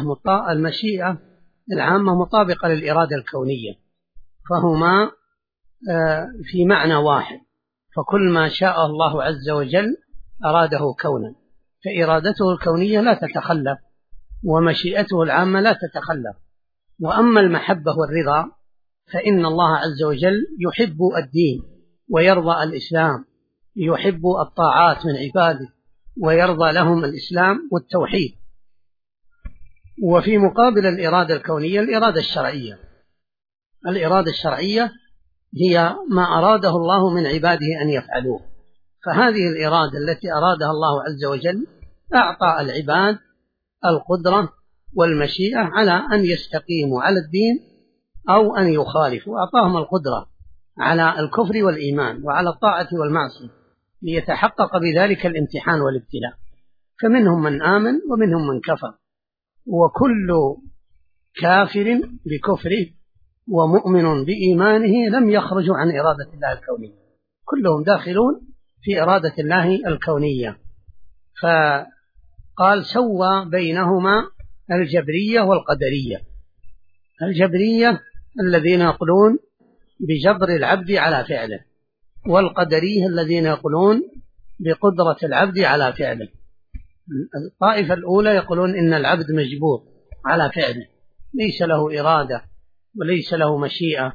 العامة مطابقة للإرادة الكونية، فهما في معنى واحد، فكل ما شاء الله عز وجل أراده كونا، فإرادته الكونية لا تتخلف ومشيئته العامة لا تتخلف. وأما المحبة والرضا فإن الله عز وجل يحب الدين ويرضى الإسلام، يحب الطاعات من عباده ويرضى لهم الإسلام والتوحيد. وفي مقابل الإرادة الكونية الإرادة الشرعية، الإرادة الشرعية هي ما أراده الله من عباده أن يفعلوه، فهذه الإرادة التي أرادها الله عز وجل أعطى العباد القدرة والمشيئة على أن يستقيموا على الدين أو أن يخالفوا، أعطاهم القدرة على الكفر والإيمان وعلى الطاعة والمعصية، ليتحقق بذلك الامتحان والابتلاء. فمنهم من آمن ومنهم من كفر، وكل كافر بكفره ومؤمن بإيمانه لم يخرجوا عن إرادة الله الكونية، كلهم داخلون في إرادة الله الكونية. فقال: سوى بينهما الجبرية والقدرية. الجبرية الذين يقولون بجبر العبد على فعله، والقدرية الذين يقولون بقدرة العبد على فعله. الطائفة الأولى يقولون إن العبد مجبور على فعله، ليس له إرادة وليس له مشيئة،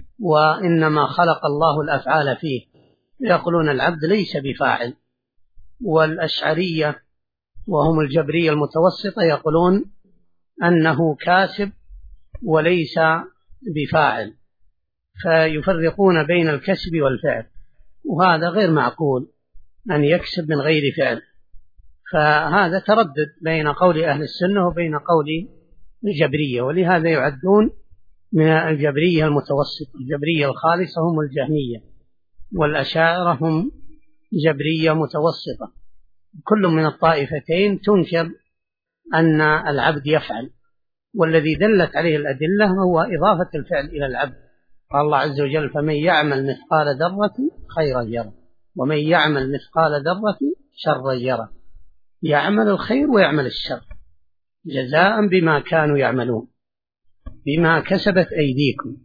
وإنما خلق الله الأفعال فيه، يقولون العبد ليس بفاعل. والأشعرية وهم الجبرية المتوسطة يقولون أنه كاسب وليس بفاعل، فيفرقون بين الكسب والفعل، وهذا غير معقول أن يكسب من غير فعل. فهذا تردد بين قول أهل السنة وبين قول الجبرية، ولهذا يعدون من الجبرية المتوسط. الجبرية الخالصة هم الجهمية، والأشاعرة هم جبرية متوسطة. كل من الطائفتين تنكر أن العبد يفعل، والذي دلت عليه الأدلة هو إضافة الفعل إلى العبد. قال الله عز وجل: فمن يعمل مثقال ذرة خيرا يره ومن يعمل مثقال ذرة شرا يره. يعمل الخير ويعمل الشر جزاء بما كانوا يعملون بما كسبت أيديكم.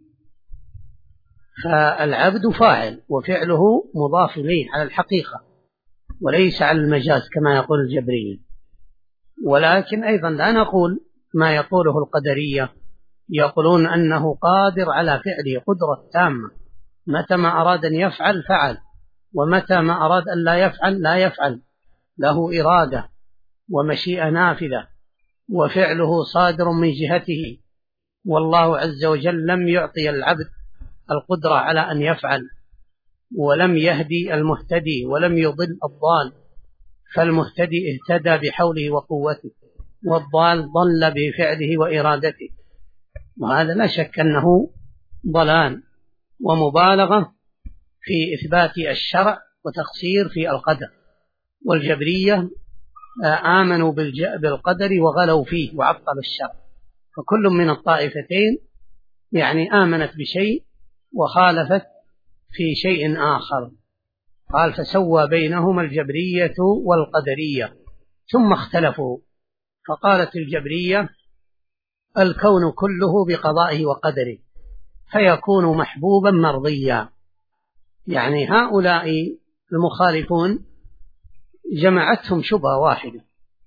فالعبد فاعل وفعله مضاف إليه على الحقيقة وليس على المجاز كما يقول الجبرية. ولكن أيضا لا نقول ما يقوله القدرية، يقولون أنه قادر على فعله قدرة تامة، متى ما أراد أن يفعل فعل، ومتى ما أراد أن لا يفعل لا يفعل، له إرادة ومشيئة نافذة وفعله صادر من جهته. والله عز وجل لم يعطي العبد القدرة على أن يفعل، ولم يهدي المهتدي ولم يضل الضال، فالمهتدي اهتدى بحوله وقوته، والضال ضل بفعله وإرادته، وهذا لا شك أنه ضلال ومبالغة في إثبات الشرع وتقصير في القدر. والجبرية آمنوا بالقدر وغلوا فيه وعطلوا الشرع. فكل من الطائفتين آمنت بشيء وخالفت في شيء آخر. قال: فسوى بينهما الجبرية والقدرية ثم اختلفوا، فقالت الجبرية: الكون كله بقضائه وقدره فيكون محبوبا مرضيا. هؤلاء المخالفون جمعتهم شبهة واحدة،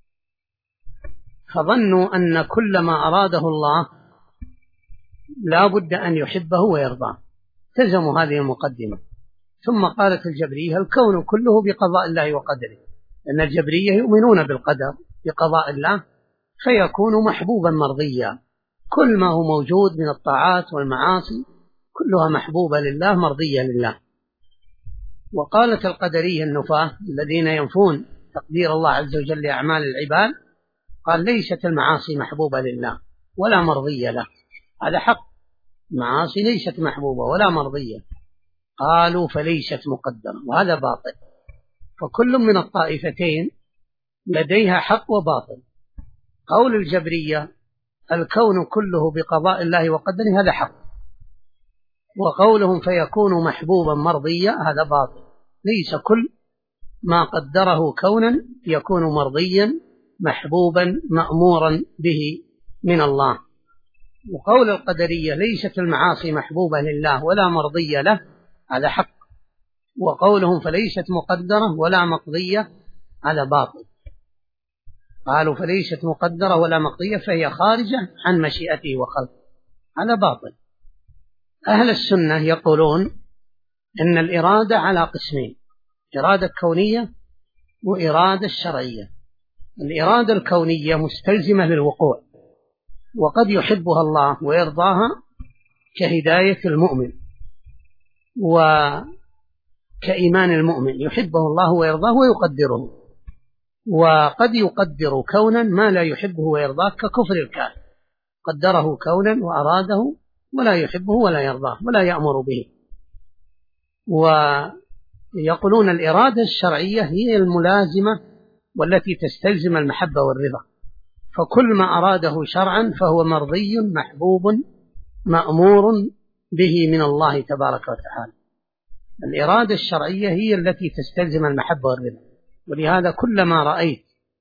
فظنوا أن كل ما أراده الله لا بد أن يحبه ويرضاه، تزموا هذه المقدمة. ثم قالت الجبرية: الكون كله بقضاء الله وقدره، أن الجبرية يؤمنون بالقدر بقضاء الله فيكون محبوبا مرضيا. كل ما هو موجود من الطاعات والمعاصي كلها محبوبة لله مرضية لله. وقالت القدرية النفاة الذين ينفون تقدير الله عز وجل لأعمال العباد، قال: ليست المعاصي محبوبة لله ولا مرضية له. هذا حق، المعاصي ليست محبوبة ولا مرضية. قالوا: فليست مقدرة، وهذا باطل. فكل من الطائفتين لديها حق وباطل. قول الجبرية: الكون كله بقضاء الله وقدره، هذا حق. وقولهم: فيكون محبوبا مرضيا، هذا باطل. ليس كل ما قدره كونا يكون مرضيا محبوبا مأمورا به من الله. وقول القدرية: ليست المعاصي محبوبة لله ولا مرضية له، هذا حق. وقولهم: فليست مقدرة ولا مقضية، هذا باطل. قالوا: فليست مقدرة ولا مقضية فهي خارجة عن مشيئته وخلقه، هذا باطل. أهل السنة يقولون إن الإرادة على قسمين: إرادة كونية وإرادة شرعية. الإرادة الكونية مستلزمة للوقوع، وقد يحبها الله ويرضاها كهداية المؤمن وكإيمان المؤمن، يحبه الله ويرضاه ويقدره. وقد يقدر كونا ما لا يحبه ويرضاه ككفر الكافر، قدره كونا وأراده ولا يحبه ولا يرضاه ولا يأمر به. ويقولون الإرادة الشرعية هي الملازمة والتي تستلزم المحبة والرضا، فكل ما أراده شرعا فهو مرضي محبوب مأمور به من الله تبارك وتعالى. الإرادة الشرعية هي التي تستلزم المحبة والرضا. ولهذا كلما رأيت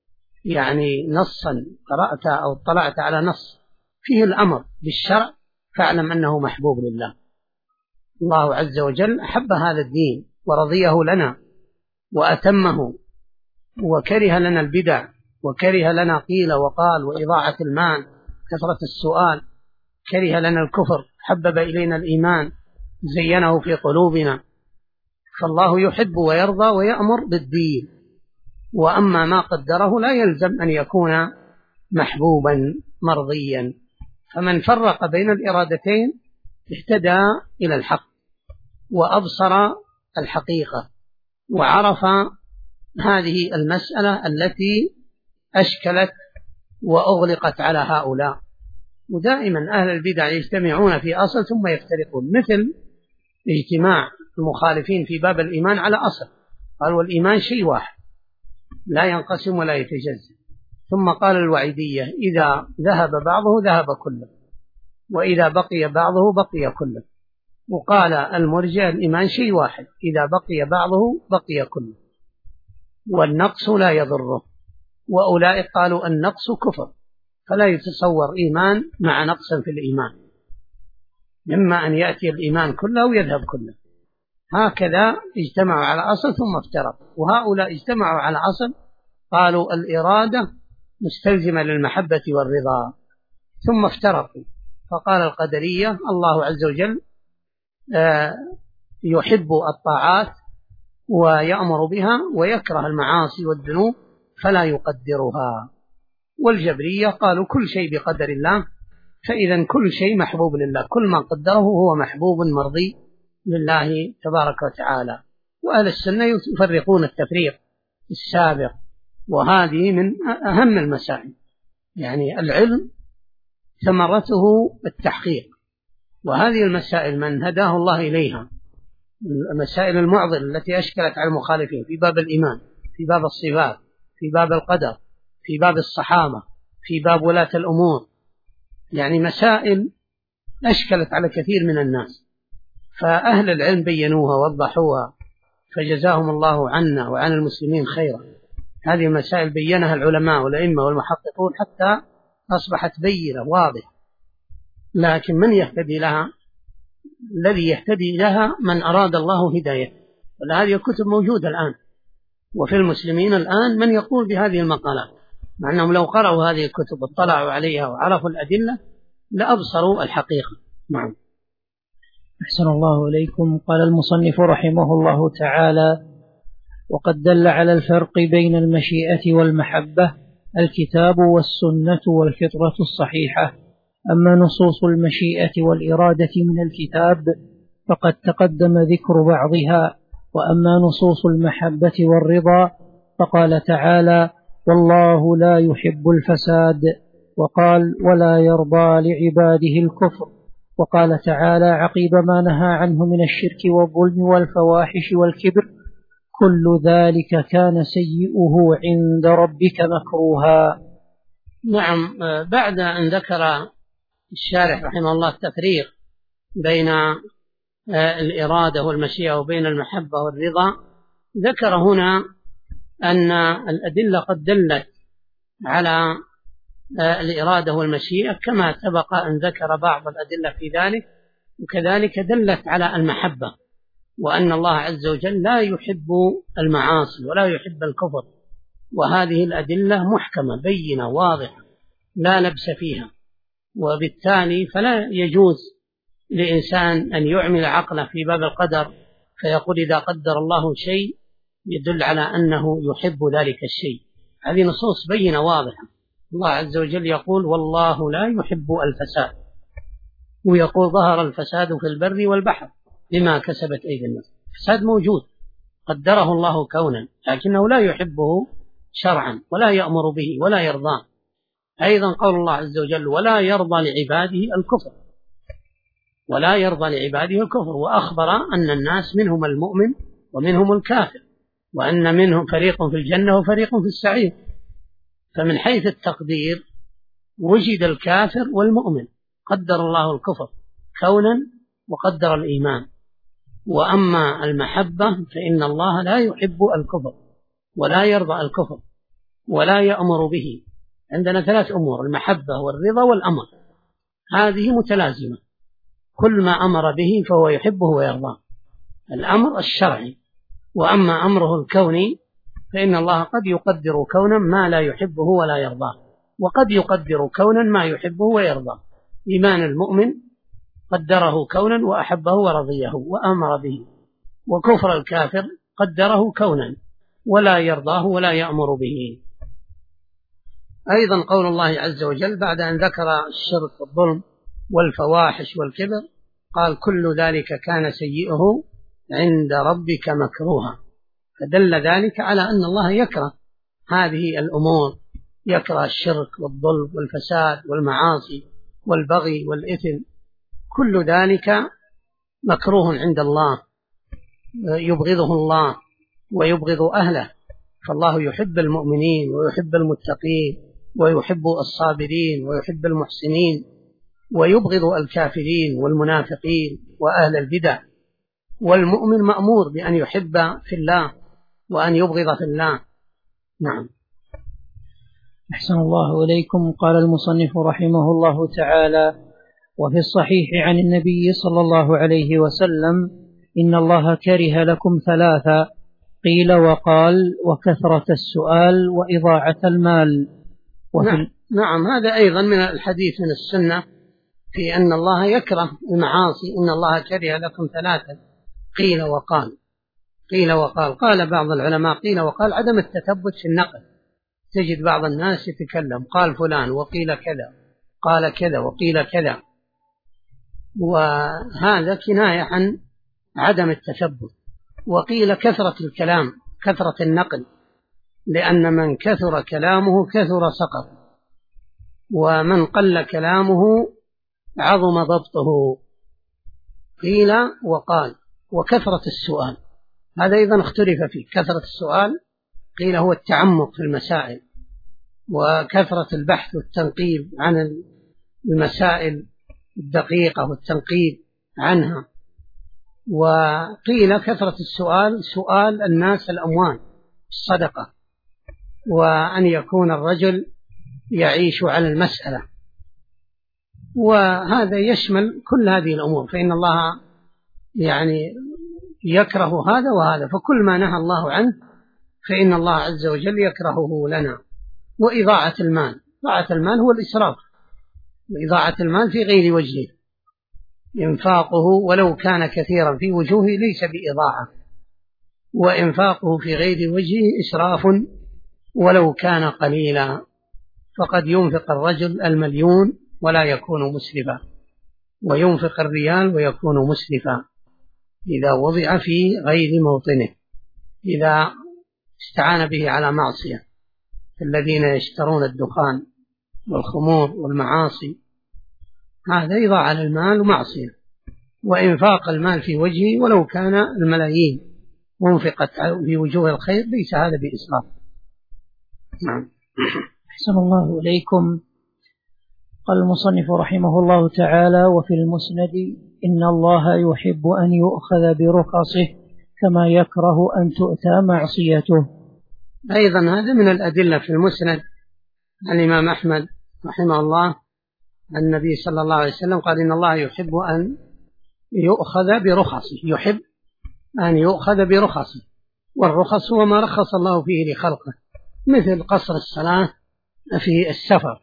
نصا قرأت أو اطلعت على نص فيه الأمر بالشرع فاعلم أنه محبوب لله. الله عز وجل أحب هذا الدين ورضيه لنا وأتمه، وكره لنا البدع، وكره لنا قيل وقال وإضاعة المال، كثرة السؤال، كره لنا الكفر، حبب إلينا الإيمان، زينه في قلوبنا. فالله يحب ويرضى ويأمر بالدين، وأما ما قدره لا يلزم أن يكون محبوبا مرضيا. فمن فرق بين الإرادتين اهتدى إلى الحق وأبصر الحقيقة وعرف هذه المسألة التي أشكلت وأغلقت على هؤلاء. ودائما أهل البدع يجتمعون في أصل ثم يفترقون، مثل اجتماع المخالفين في باب الإيمان على أصل، قالوا الإيمان شيء واحد لا ينقسم ولا يتجزأ. ثم قال الوعيدية إذا ذهب بعضه ذهب كله، وإذا بقي بعضه بقي كله. وقال المرجئة الإيمان شيء واحد إذا بقي بعضه بقي كله، والنقص لا يضره. وأولئك قالوا النقص كفر، فلا يتصور إيمان مع نقص في الإيمان، إما أن يأتي الإيمان كله ويذهب كله. هكذا اجتمعوا على أصل ثم افترقوا. وهؤلاء اجتمعوا على أصل، قالوا الإرادة مستلزمة للمحبة والرضا، ثم افترقوا. فقال القدرية الله عز وجل يحب الطاعات ويأمر بها ويكره المعاصي والذنوب فلا يقدرها. والجبرية قالوا كل شيء بقدر الله، فإذا كل شيء محبوب لله، كل ما قدره هو محبوب مرضي لله تبارك وتعالى. وأهل السنة يفرقون التفريق السابق، وهذه من أهم المسائل. يعني العلم ثمرته التحقيق، وهذه المسائل من هداه الله إليها، المسائل المعضلة التي أشكلت على المخالفين في باب الإيمان، في باب الصفات، في باب القدر، في باب الصحابة، في باب ولاة الأمور، يعني مسائل أشكلت على كثير من الناس، فأهل العلم بينوها ووضحوها، فجزاهم الله عنا وعن المسلمين خيرا. هذه المسائل بينها العلماء والأئمة والمحققون حتى أصبحت بينة واضحة. لكن من يهتدي لها؟ الذي يهتدي لها من أراد الله هدايته. وهذه الكتب موجودة الآن، وفي المسلمين الآن من يقول بهذه المقالات، مع أنهم لو قرأوا هذه الكتب واطلعوا عليها وعرفوا الأدلة لأبصروا الحقيقة. نعم. أحسن الله إليكم. قال المصنف رحمه الله تعالى: وقد دل على الفرق بين المشيئة والمحبة الكتاب والسنة والفطرة الصحيحة. أما نصوص المشيئة والإرادة من الكتاب فقد تقدم ذكر بعضها، وأما نصوص المحبة والرضا فقال تعالى: والله لا يحب الفساد، وقال: ولا يرضى لعباده الكفر. وقال تعالى عقيب ما نهى عنه من الشرك والظلم والفواحش والكبر: كل ذلك كان سيئه عند ربك مكروها. نعم. بعد أن ذكر الشارح رحمه الله التفريق بين الإرادة والمشيئة وبين المحبة والرضا، ذكر هنا أن الأدلة قد دلت على الإرادة والمشيئة كما سبق أن ذكر بعض الأدلة في ذلك، وكذلك دلت على المحبة، وأن الله عز وجل لا يحب المعاصي ولا يحب الكفر. وهذه الأدلة محكمة بينة واضحة لا لبس فيها، وبالتالي فلا يجوز لإنسان أن يعمل عقله في باب القدر فيقول إذا قدر الله شيء يدل على أنه يحب ذلك الشيء. هذه نصوص بينة واضحة. الله عز وجل يقول: والله لا يحب الفساد، ويقول: ظهر الفساد في البر والبحر بما كسبت أيدي الناس. الفساد موجود قدره الله كونا، لكنه لا يحبه شرعا ولا يأمر به ولا يرضاه. أيضا قول الله عز وجل: ولا يرضى لعباده الكفر، ولا يرضى لعباده الكفر. وأخبر أن الناس منهم المؤمن ومنهم الكافر، وأن منهم فريق في الجنة وفريق في السعير. فمن حيث التقدير وجد الكافر والمؤمن، قدر الله الكفر كونا وقدر الإيمان. وأما المحبة فإن الله لا يحب الكفر ولا يرضى الكفر ولا يأمر به. عندنا ثلاث أمور: المحبة والرضا والأمر، هذه متلازمة، كل ما أمر به فهو يحبه ويرضاه، الأمر الشرعي. وأما أمره الكوني فإن الله قد يقدر كونا ما لا يحبه ولا يرضاه، وقد يقدر كونا ما يحبه ويرضاه. إيمان المؤمن قدره كونا وأحبه ورضيه وأمر به، وكفر الكافر قدره كونا ولا يرضاه ولا يأمر به. أيضا قول الله عز وجل بعد أن ذكر الشرك والظلم والفواحش والكبر قال كل ذلك كان سيئه عند ربك مكروها، فدل ذلك على أن الله يكره هذه الأمور، يكره الشرك والظلم والفساد والمعاصي والبغي والإثم، كل ذلك مكروه عند الله، يبغضه الله ويبغض أهله. فالله يحب المؤمنين ويحب المتقين ويحب الصابرين ويحب المحسنين، ويبغض الكافرين والمنافقين وأهل البدع. والمؤمن مأمور بأن يحب في الله وأن يبغض في الله. نعم. أحسن الله إليكم. قال المصنف رحمه الله تعالى: وفي الصحيح عن النبي صلى الله عليه وسلم: إن الله كره لكم ثلاثة: قيل وقال، وكثرة السؤال، وإضاعة المال. نعم، هذا أيضا من الحديث من السنة في أن الله يكره المعاصي. إن الله كره لكم ثلاثة: قيل وقال. قيل وقال، قال بعض العلماء قيل وقال عدم التثبت في النقل، تجد بعض الناس يتكلم قال فلان وقيل كذا، قال كذا وقيل كذا، وهذا كناية عن عدم التثبت. وقيل كثرة الكلام، كثرة النقل، لأن من كثر كلامه كثر سقط، ومن قل كلامه عظم ضبطه. قيل وقال. وكثرة السؤال، هذا أيضا اختلف فيه. كثرة السؤال قيل هو التعمق في المسائل، وكثرة البحث والتنقيب عن المسائل الدقيقة والتنقيب عنها. وقيل كثرة السؤال سؤال الناس الأموال الصدقة، وأن يكون الرجل يعيش على المسألة، وهذا يشمل كل هذه الأمور، فإن الله يعني يكره هذا وهذا، فكل ما نهى الله عنه فإن الله عز وجل يكرهه لنا. وإضاعة المال، إضاعة المال هو الإسراف، وإضاعة المال في غير وجهه، إنفاقه ولو كان كثيرا في وجوه ليس بإضاعة، وإنفاقه في غير وجهه إسراف ولو كان قليلا. فقد ينفق الرجل المليون ولا يكون مسرفا، وينفق الريال ويكون مسرفا إذا وضع في غير موطنه، إذا استعان به على معصية، الذين يشترون الدخان والخمور والمعاصي، هذا يضاع على المال ومعصية. وإنفاق المال في وجهه ولو كان الملايين وانفقت في وجوه الخير ليس هذا بإسراف. نعم. أحسن الله إليكم. قال المصنف رحمه الله تعالى: وفي المسند: إن الله يحب أن يؤخذ برخصه كما يكره أن تؤتى معصيته. أيضا هذا من الأدلة في المسند عن الإمام أحمد رحمه الله عن النبي صلى الله عليه وسلم قال: إن الله يحب أن يؤخذ برخصه، يحب أن يؤخذ برخصه. والرخص هو ما رخص الله فيه لخلقه، مثل قصر الصلاة في السفر،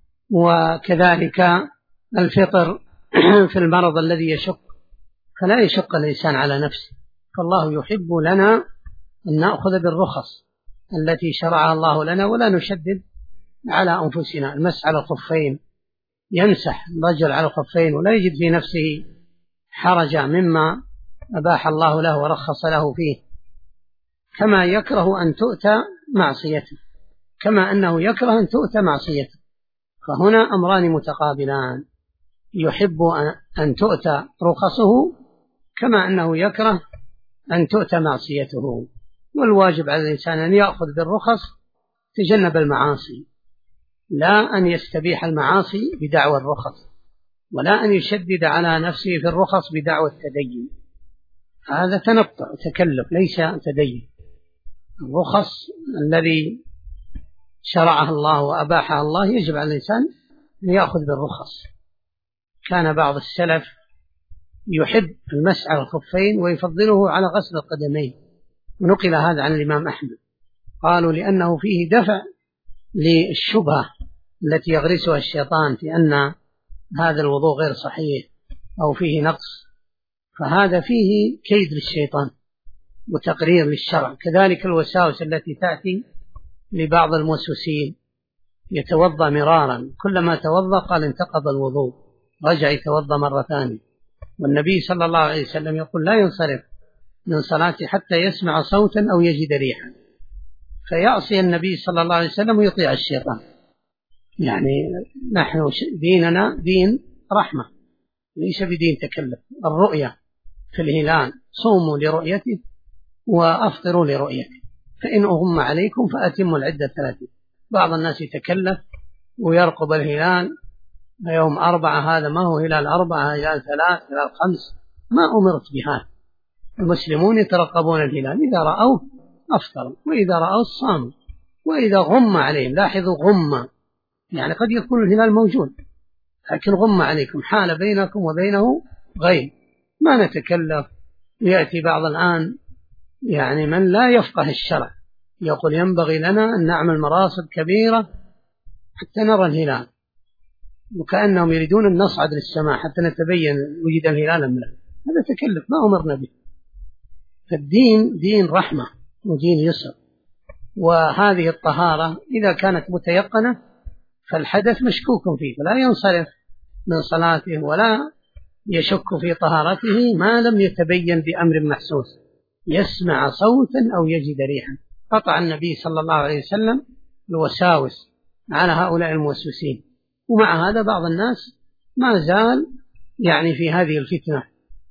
وكذلك الفطر في المرض الذي يشق، فلا يشق الإنسان على نفسه. فالله يحب لنا أن نأخذ بالرخص التي شرعها الله لنا، ولا نشدد على أنفسنا. المسح على الخفين، يمسح الرجل على الخفين ولا يجد في نفسه حرجا مما أباح الله له ورخص له فيه، كما يكره أن تؤتى معصيته، كما أنه يكره أن تؤتى معصيته. فهنا أمران متقابلان: يحب أن تؤتى رخصه كما أنه يكره أن تؤتى معصيته. والواجب على الإنسان أن يأخذ بالرخص تجنب المعاصي، لا أن يستبيح المعاصي بدعوى الرخص، ولا أن يشدد على نفسه في الرخص بدعوى التدين. هذا تنطع تكلف ليس تدين. الرخص الذي شرعها الله وأباحها الله يجب على الإنسان أن يأخذ بالرخص. كان بعض السلف يحب المسح على الخفين ويفضله على غسل القدمين، ونقل هذا عن الإمام أحمد، قالوا لأنه فيه دفع للشبهة التي يغرسها الشيطان في أن هذا الوضوء غير صحيح أو فيه نقص، فهذا فيه كيد للشيطان، وتقرير للشرع. كذلك الوساوس التي تأتي لبعض الموسوسين، يتوضأ مرارا، كلما توضأ قال انتقض الوضوء، رجع يتوضأ مرة ثانية. والنبي صلى الله عليه وسلم يقول لا ينصرف من صلاته حتى يسمع صوتا أو يجد ريحا، فيعصي النبي صلى الله عليه وسلم ويطيع الشيطان. يعني نحن ديننا دين رحمة، ليس بدين تكلف. الرؤية في الهلال صوموا لرؤيته وأفطروا لرؤيته، فإن أغم عليكم فأتموا العدة 30. بعض الناس يتكلف ويرقب الهلال يوم 4، هذا ما هو هلال 4، هلال 3، هلال 5. ما أمرت بهذا. المسلمون يترقبون الهلال، إذا رأوه أفطروا، وإذا رأوه صاموا، وإذا غم عليهم، لاحظوا غم، يعني قد يكون الهلال موجود لكن غم عليكم، حال بينكم وبينه غيب. ما نتكلف. يأتي بعض الآن يعني من لا يفقه الشرع يقول ينبغي لنا أن نعمل مراصد كبيرة حتى نرى الهلال، وكأنهم يريدون أن نصعد للسماء حتى نتبين وجد الهلال أم لا. هذا تكلف ما أمرنا به. فالدين دين رحمة ودين يسر. وهذه الطهارة إذا كانت متيقنة فالحدث مشكوك فيه، فلا ينصرف من صلاته ولا يشك في طهارته ما لم يتبين بأمر محسوس، يسمع صوتا أو يجد ريحا. قطع النبي صلى الله عليه وسلم الوساوس على هؤلاء الموسوسين. ومع هذا بعض الناس ما زال يعني في هذه الفتنة،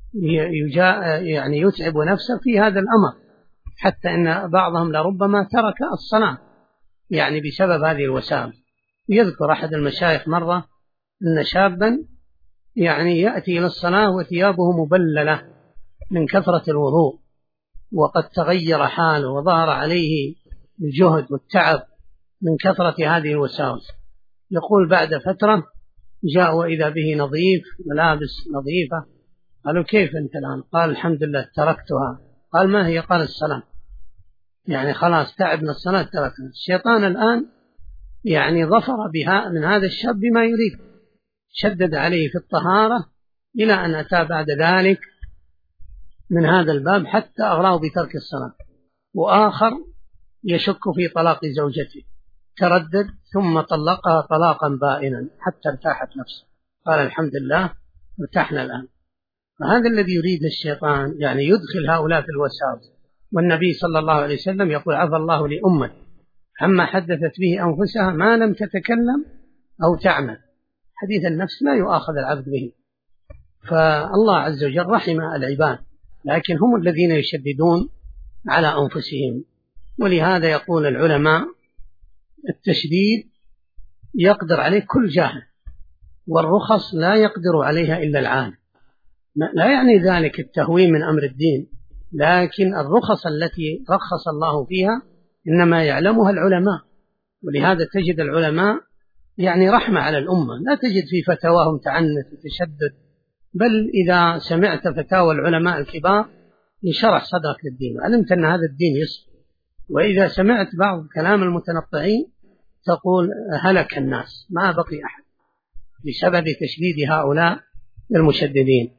يعني يتعب نفسه في هذا الأمر، حتى أن بعضهم لربما ترك الصلاة يعني بسبب هذه الوساوس. يذكر أحد المشايخ مرة أن شابا يعني يأتي إلى الصلاة وثيابه مبللة من كثرة الوضوء، وقد تغير حاله وظهر عليه الجهد والتعب من كثرة هذه الوساوس. يقول بعد فترة جاء وإذا به نظيف، ملابس نظيفة. قالوا كيف أنت الآن؟ قال الحمد لله تركتها. قال ما هي؟ قال الصلاة. يعني خلاص تعب من الصلاة تركها. الشيطان الآن يعني ظفر بها من هذا الشاب بما يريد، شدد عليه في الطهارة إلى أن أتى بعد ذلك من هذا الباب حتى أغراه بترك الصلاة. وآخر يشك في طلاق زوجته، تردد ثم طلقها طلاقا بائنا حتى ارتاحت نفسه، قال الحمد لله ارتحنا الآن. فهذا الذي يريد الشيطان، يعني يدخل هؤلاء في الوساوس. والنبي صلى الله عليه وسلم يقول عفى الله لأمة عما حدثت به أنفسها ما لم تتكلم أو تعمل. حديث النفس لا يؤاخذ العبد به. فالله عز وجل رحم العباد، لكن هم الذين يشددون على أنفسهم. ولهذا يقول العلماء التشديد يقدر عليه كل جاهل، والرخص لا يقدر عليها إلا العالم. لا يعني ذلك التهوين من أمر الدين، لكن الرخص التي رخص الله فيها إنما يعلمها العلماء. ولهذا تجد العلماء يعني رحمة على الأمة، لا تجد في فتاواهم تعنت وتشدد، بل إذا سمعت فتاوى العلماء الكبار يشرح صدرك للدين وعلمت أن هذا الدين يسر. وإذا سمعت بعض كلام المتنطعين تقول هلك الناس، ما بقي أحد بسبب تشديد هؤلاء المشددين.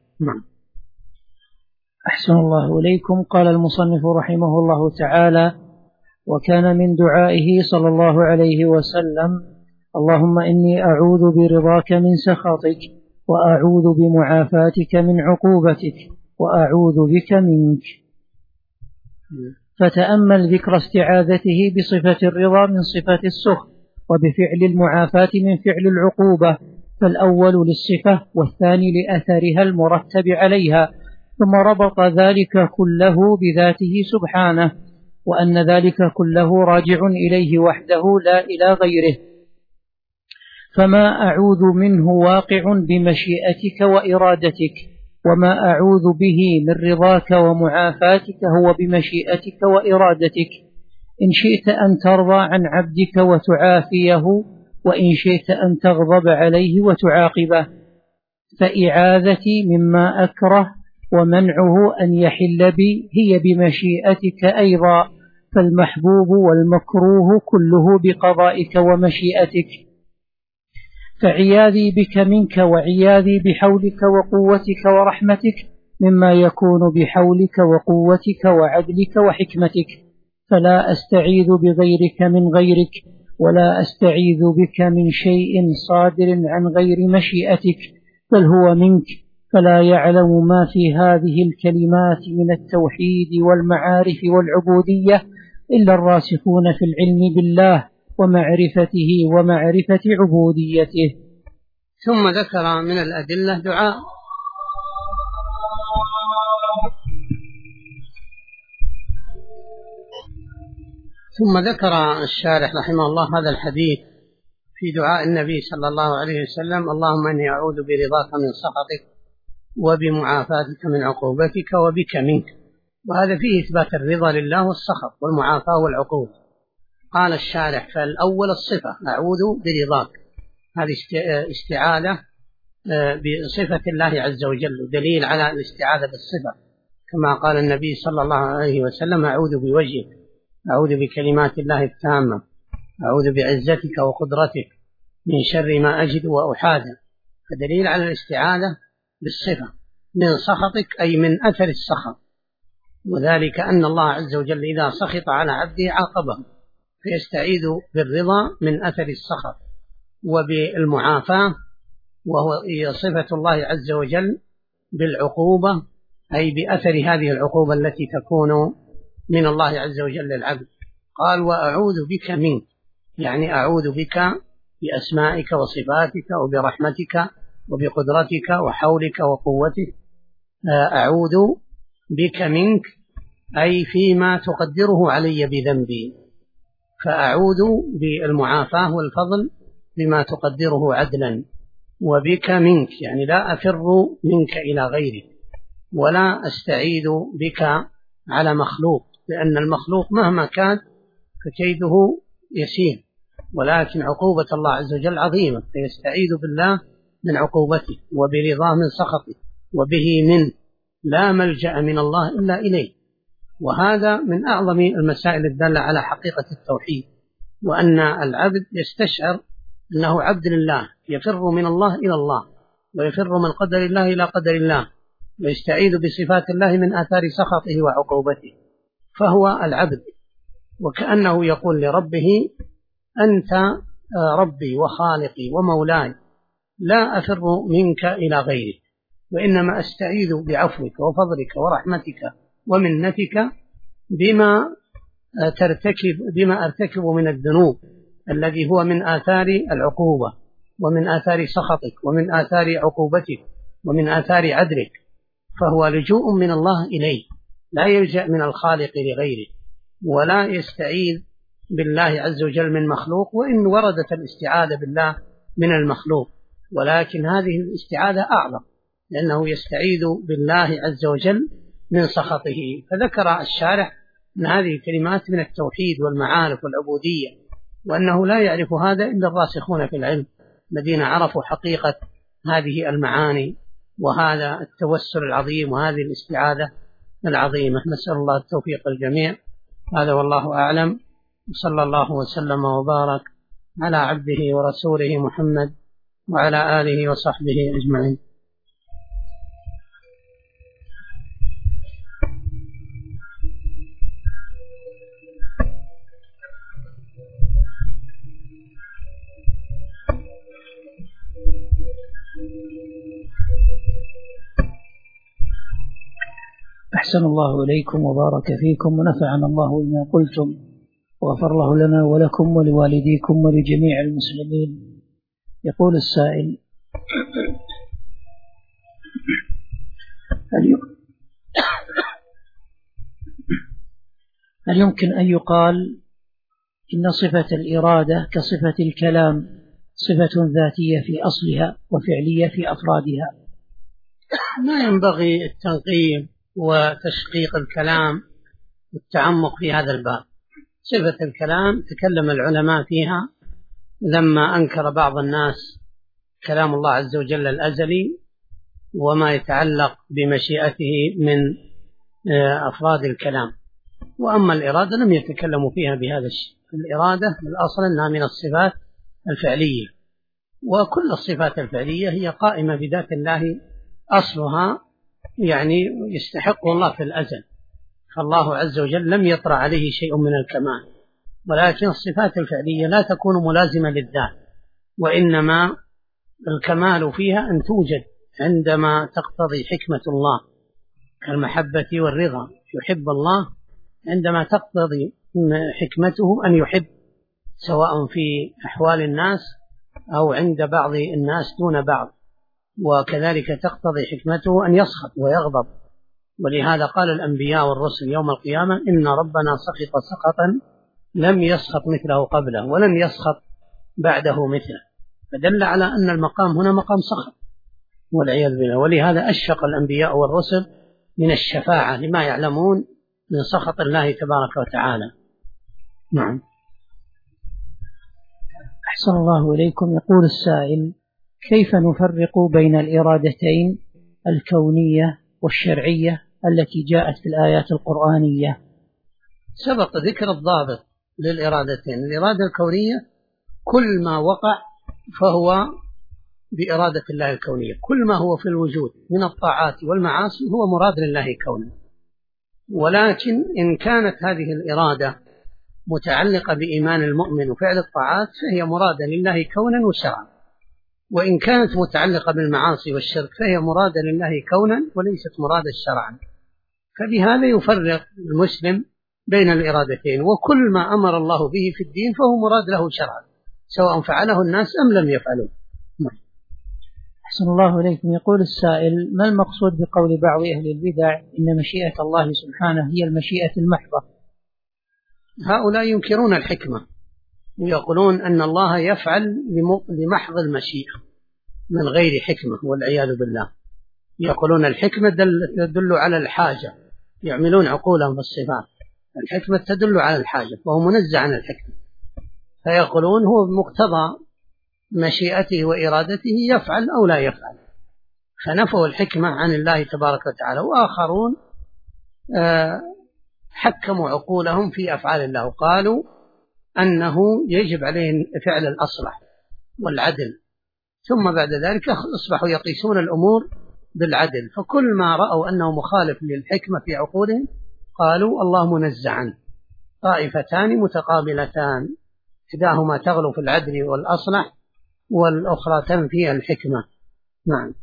أحسن الله إليكم. قال المصنف رحمه الله تعالى: وكان من دعائه صلى الله عليه وسلم: اللهم إني أعوذ برضاك من سخطك، وأعوذ بمعافاتك من عقوبتك، وأعوذ بك منك. فتأمل ذكر استعاذته بصفة الرضا من صفة السخط، وبفعل المعافاة من فعل العقوبة، فالأول للصفة والثاني لأثرها المرتب عليها، ثم ربط ذلك كله بذاته سبحانه، وأن ذلك كله راجع إليه وحده لا إلى غيره. فما أعوذ منه واقع بمشيئتك وإرادتك، وما أعوذ به من رضاك ومعافاتك هو بمشيئتك وإرادتك، إن شئت أن ترضى عن عبدك وتعافيه، وإن شئت أن تغضب عليه وتعاقبه. فإعاذتي مما أكره ومنعه أن يحل بي هي بمشيئتك أيضا، فالمحبوب والمكروه كله بقضائك ومشيئتك. فعياذي بك منك وعياذي بحولك وقوتك ورحمتك مما يكون بحولك وقوتك وعدلك وحكمتك، فلا أستعيذ بغيرك من غيرك، ولا أستعيذ بك من شيء صادر عن غير مشيئتك، بل هو منك، فلا يعلم ما في هذه الكلمات من التوحيد والمعارف والعبودية إلا الراسخون في العلم بالله ومعرفته ومعرفة عبوديته. ثم ذكر من الأدلة دعاء ثم ذكر الشارح رحمه الله هذا الحديث في دعاء النبي صلى الله عليه وسلم: اللهم إني أعوذ برضاك من سخطك وبمعافاتك من عقوبتك وبك منك. وهذا فيه إثبات الرضا لله والسخط والمعافاة والعقوبة. قال الشارح: فالأول الصفة أعوذ برضاك، هذه استعاذة بصفة الله عز وجل، دليل على الاستعاذة بالصفة، كما قال النبي صلى الله عليه وسلم: أعوذ بوجهك، أعوذ بكلمات الله التامة، أعوذ بعزتك وقدرتك من شر ما أجد وأحاذر. فدليل على الاستعاذة بالصفة. من سخطك أي من أثر السخط، وذلك أن الله عز وجل إذا سخط على عبده عاقبه، فيستعيذ بالرضا من أثر السخط، وبالمعافاة وهو صفة الله عز وجل بالعقوبة، أي بأثر هذه العقوبة التي تكون من الله عز وجل للعبد. قال: وأعوذ بك منك، يعني أعوذ بك بأسمائك وصفاتك وبرحمتك وبقدرتك وحولك وقوتك. أعوذ بك منك أي فيما تقدره علي بذنبي، فأعوذ بالمعافاة والفضل بما تقدره عدلا. وبك منك يعني لا أفر منك إلى غيرك، ولا أستعيذ بك على مخلوق، لأن المخلوق مهما كان فكيده يسير، ولكن عقوبة الله عز وجل عظيمة، فيستعيذ بالله من عقوبته وبرضاه من سخطه وبه منه، لا ملجأ من الله إلا إليه. وهذا من أعظم المسائل الدالة على حقيقة التوحيد، وأن العبد يستشعر أنه عبد لله، يفر من الله إلى الله، ويفر من قدر الله إلى قدر الله، ويستعيذ بصفات الله من آثار سخطه وعقوبته، فهو العبد. وكأنه يقول لربه: أنت ربي وخالقي ومولاي، لا أفر منك إلى غيرك، وإنما أستعيذ بعفوك وفضلك ورحمتك ومنتك بما أرتكب من الذنوب، الذي هو من آثار العقوبة ومن آثار سخطك ومن آثار عقوبتك ومن آثار عدلك، فهو لجوء من الله إليه، لا يلجأ من الخالق لغيره، ولا يستعيذ بالله عز وجل من مخلوق، وإن وردت الاستعاذة بالله من المخلوق، ولكن هذه الاستعاذة أعظم، لأنه يستعيذ بالله عز وجل من سخطه. فذكر الشارح أن هذه الكلمات من التوحيد والمعارف والعبودية، وأنه لا يعرف هذا إلا الراسخون في العلم الذين عرفوا حقيقة هذه المعاني وهذا التوسل العظيم وهذه الاستعاذة العظيمة. نسأل الله التوفيق الجميع. هذا والله أعلم، صلى الله وسلم وبارك على عبده ورسوله محمد وعلى آله وصحبه أجمعين. أحسن الله إليكم وبارك فيكم ونفعنا الله بما قلتم، وغفر الله لنا ولكم ولوالديكم ولجميع المسلمين. يقول السائل: هل يمكن أن يقال إن صفة الإرادة كصفة الكلام صفة ذاتية في أصلها وفعلية في أفرادها؟ ما ينبغي التنقيب وتشقيق الكلام والتعمق في هذا الباب. صفة الكلام تكلم العلماء فيها لما أنكر بعض الناس كلام الله عز وجل الأزلي وما يتعلق بمشيئته من أفراد الكلام. وأما الإرادة لم يتكلموا فيها بهذا الشيء. الإرادة بالأصل أنها من الصفات الفعلية، وكل الصفات الفعلية هي قائمة بذات الله أصلها، يعني يستحق الله في الأزل، فالله عز وجل لم يطرأ عليه شيء من الكمال، ولكن الصفات الفعلية لا تكون ملازمة للذات، وإنما الكمال فيها أن توجد عندما تقتضي حكمة الله كالمحبة والرضا. يحب الله عندما تقتضي حكمته أن يحب، سواء في أحوال الناس أو عند بعض الناس دون بعض، وكذلك تقتضي حكمته أن يسخط ويغضب. ولهذا قال الأنبياء والرسل يوم القيامة: إن ربنا سخط سخطا لم يسخط مثله قبله ولن يسخط بعده مثله، فدل على أن المقام هنا مقام سخط والعياذ بالله. ولهذا أشفق الأنبياء والرسل من الشفاعة لما يعلمون من سخط الله تبارك وتعالى. نعم. أحسن الله إليكم. يقول السائل: كيف نفرق بين الإرادتين الكونية والشرعية التي جاءت في الآيات القرآنية؟ سبق ذكر الضابط للإرادتين. الإرادة الكونية كل ما وقع فهو بإرادة الله الكونية، كل ما هو في الوجود من الطاعات والمعاصي هو مراد لله كونه. ولكن إن كانت هذه الإرادة متعلقة بإيمان المؤمن وفعل الطاعات فهي مرادة لله كونا وشرعا، وإن كانت متعلقة بالمعاصي والشرك فهي مرادة لله كونا وليست مرادة شرعا. فبهذا يفرق المسلم بين الإرادتين، وكل ما أمر الله به في الدين فهو مراد له شرعا، سواء فعله الناس أم لم يفعلوا. أحسن الله إليكم. يقول السائل: ما المقصود بقول بعض أهل البدع إن مشيئة الله سبحانه هي المشيئة المحضة؟ هؤلاء ينكرون الحكمة ويقولون أن الله يفعل لمحض المشيئة من غير حكمة، والعياذ بالله. يقولون الحكمة تدل على الحاجة، يعملون عقولهم بالصفات، الحكمة تدل على الحاجة وهو منزع عن الحكمة، فيقولون هو بمقتضى مشيئته وإرادته يفعل أو لا يفعل، فنفوا الحكمة عن الله تبارك وتعالى. وآخرون حكموا عقولهم في أفعال الله، قالوا أنه يجب عليه فعل الأصلح والعدل، ثم بعد ذلك أصبحوا يقيسون الأمور بالعدل، فكل ما رأوا أنه مخالف للحكمة في عقولهم قالوا الله منزع عنه. طائفتان متقابلتان، إحداهما تغلو في العدل والأصلح والأخرى تنفي الحكمة. نعم.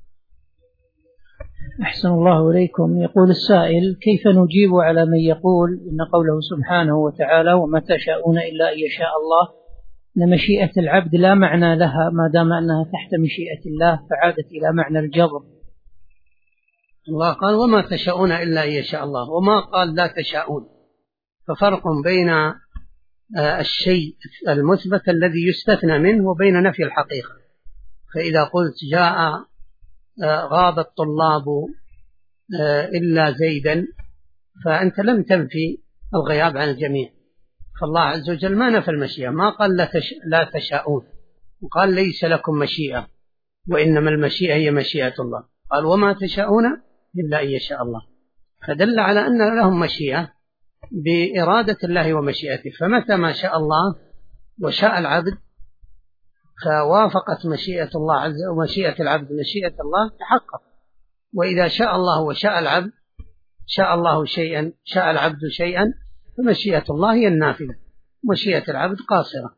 أحسن الله إليكم. يقول السائل: كيف نجيب على من يقول إن قوله سبحانه وتعالى وما تشاءون إلا أن يشاء الله أن مشيئة العبد لا معنى لها ما دام أنها تحت مشيئة الله فعادت إلى معنى الجبر؟ الله قال وما تشاءون إلا أن يشاء الله، وما قال لا تشاءون، ففرق بين الشيء المثبت الذي يستثنى منه وبين نفي الحقيقة. فإذا قلت جاء غاب الطلاب إلا زيدا فأنت لم تنفي الغياب عن الجميع، فالله عز وجل ما نفى المشيئة، ما قال لا تشاءون، وقال ليس لكم مشيئة وإنما المشيئة هي مشيئة الله، قال وما تشاءون إلا أن يشاء الله، فدل على أن لهم مشيئة بإرادة الله ومشيئته. فمتى ما شاء الله وشاء العبد فوافقت مشيئة الله عز ومشيئة العبد مشيئة الله تحقق. وإذا شاء الله وشاء العبد شاء الله شيئا شاء العبد شيئا فمشيئة الله هي النافذة، مشيئة العبد قاصرة.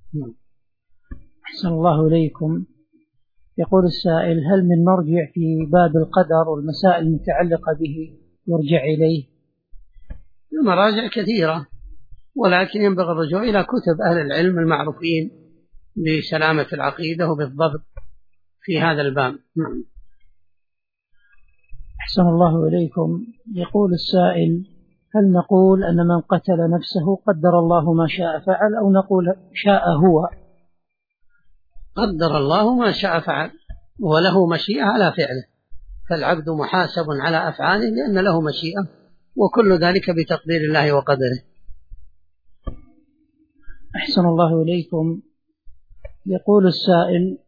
أحسن الله إليكم. يقول السائل: هل من مرجع في باب القدر والمسائل المتعلقة به يرجع إليه؟ المراجع كثيرة، ولكن ينبغي الرجوع إلى كتب أهل العلم المعروفين بسلامة العقيدة وبالضبط في هذا الباب. أحسن الله إليكم. يقول السائل: هل نقول أن من قتل نفسه قدر الله ما شاء فعل، أو نقول شاء هو؟ قدر الله ما شاء فعل وله مشيئة على فعله، فالعبد محاسب على أفعاله لأن له مشيئة، وكل ذلك بتقدير الله وقدره. أحسن الله إليكم. يقول السائل: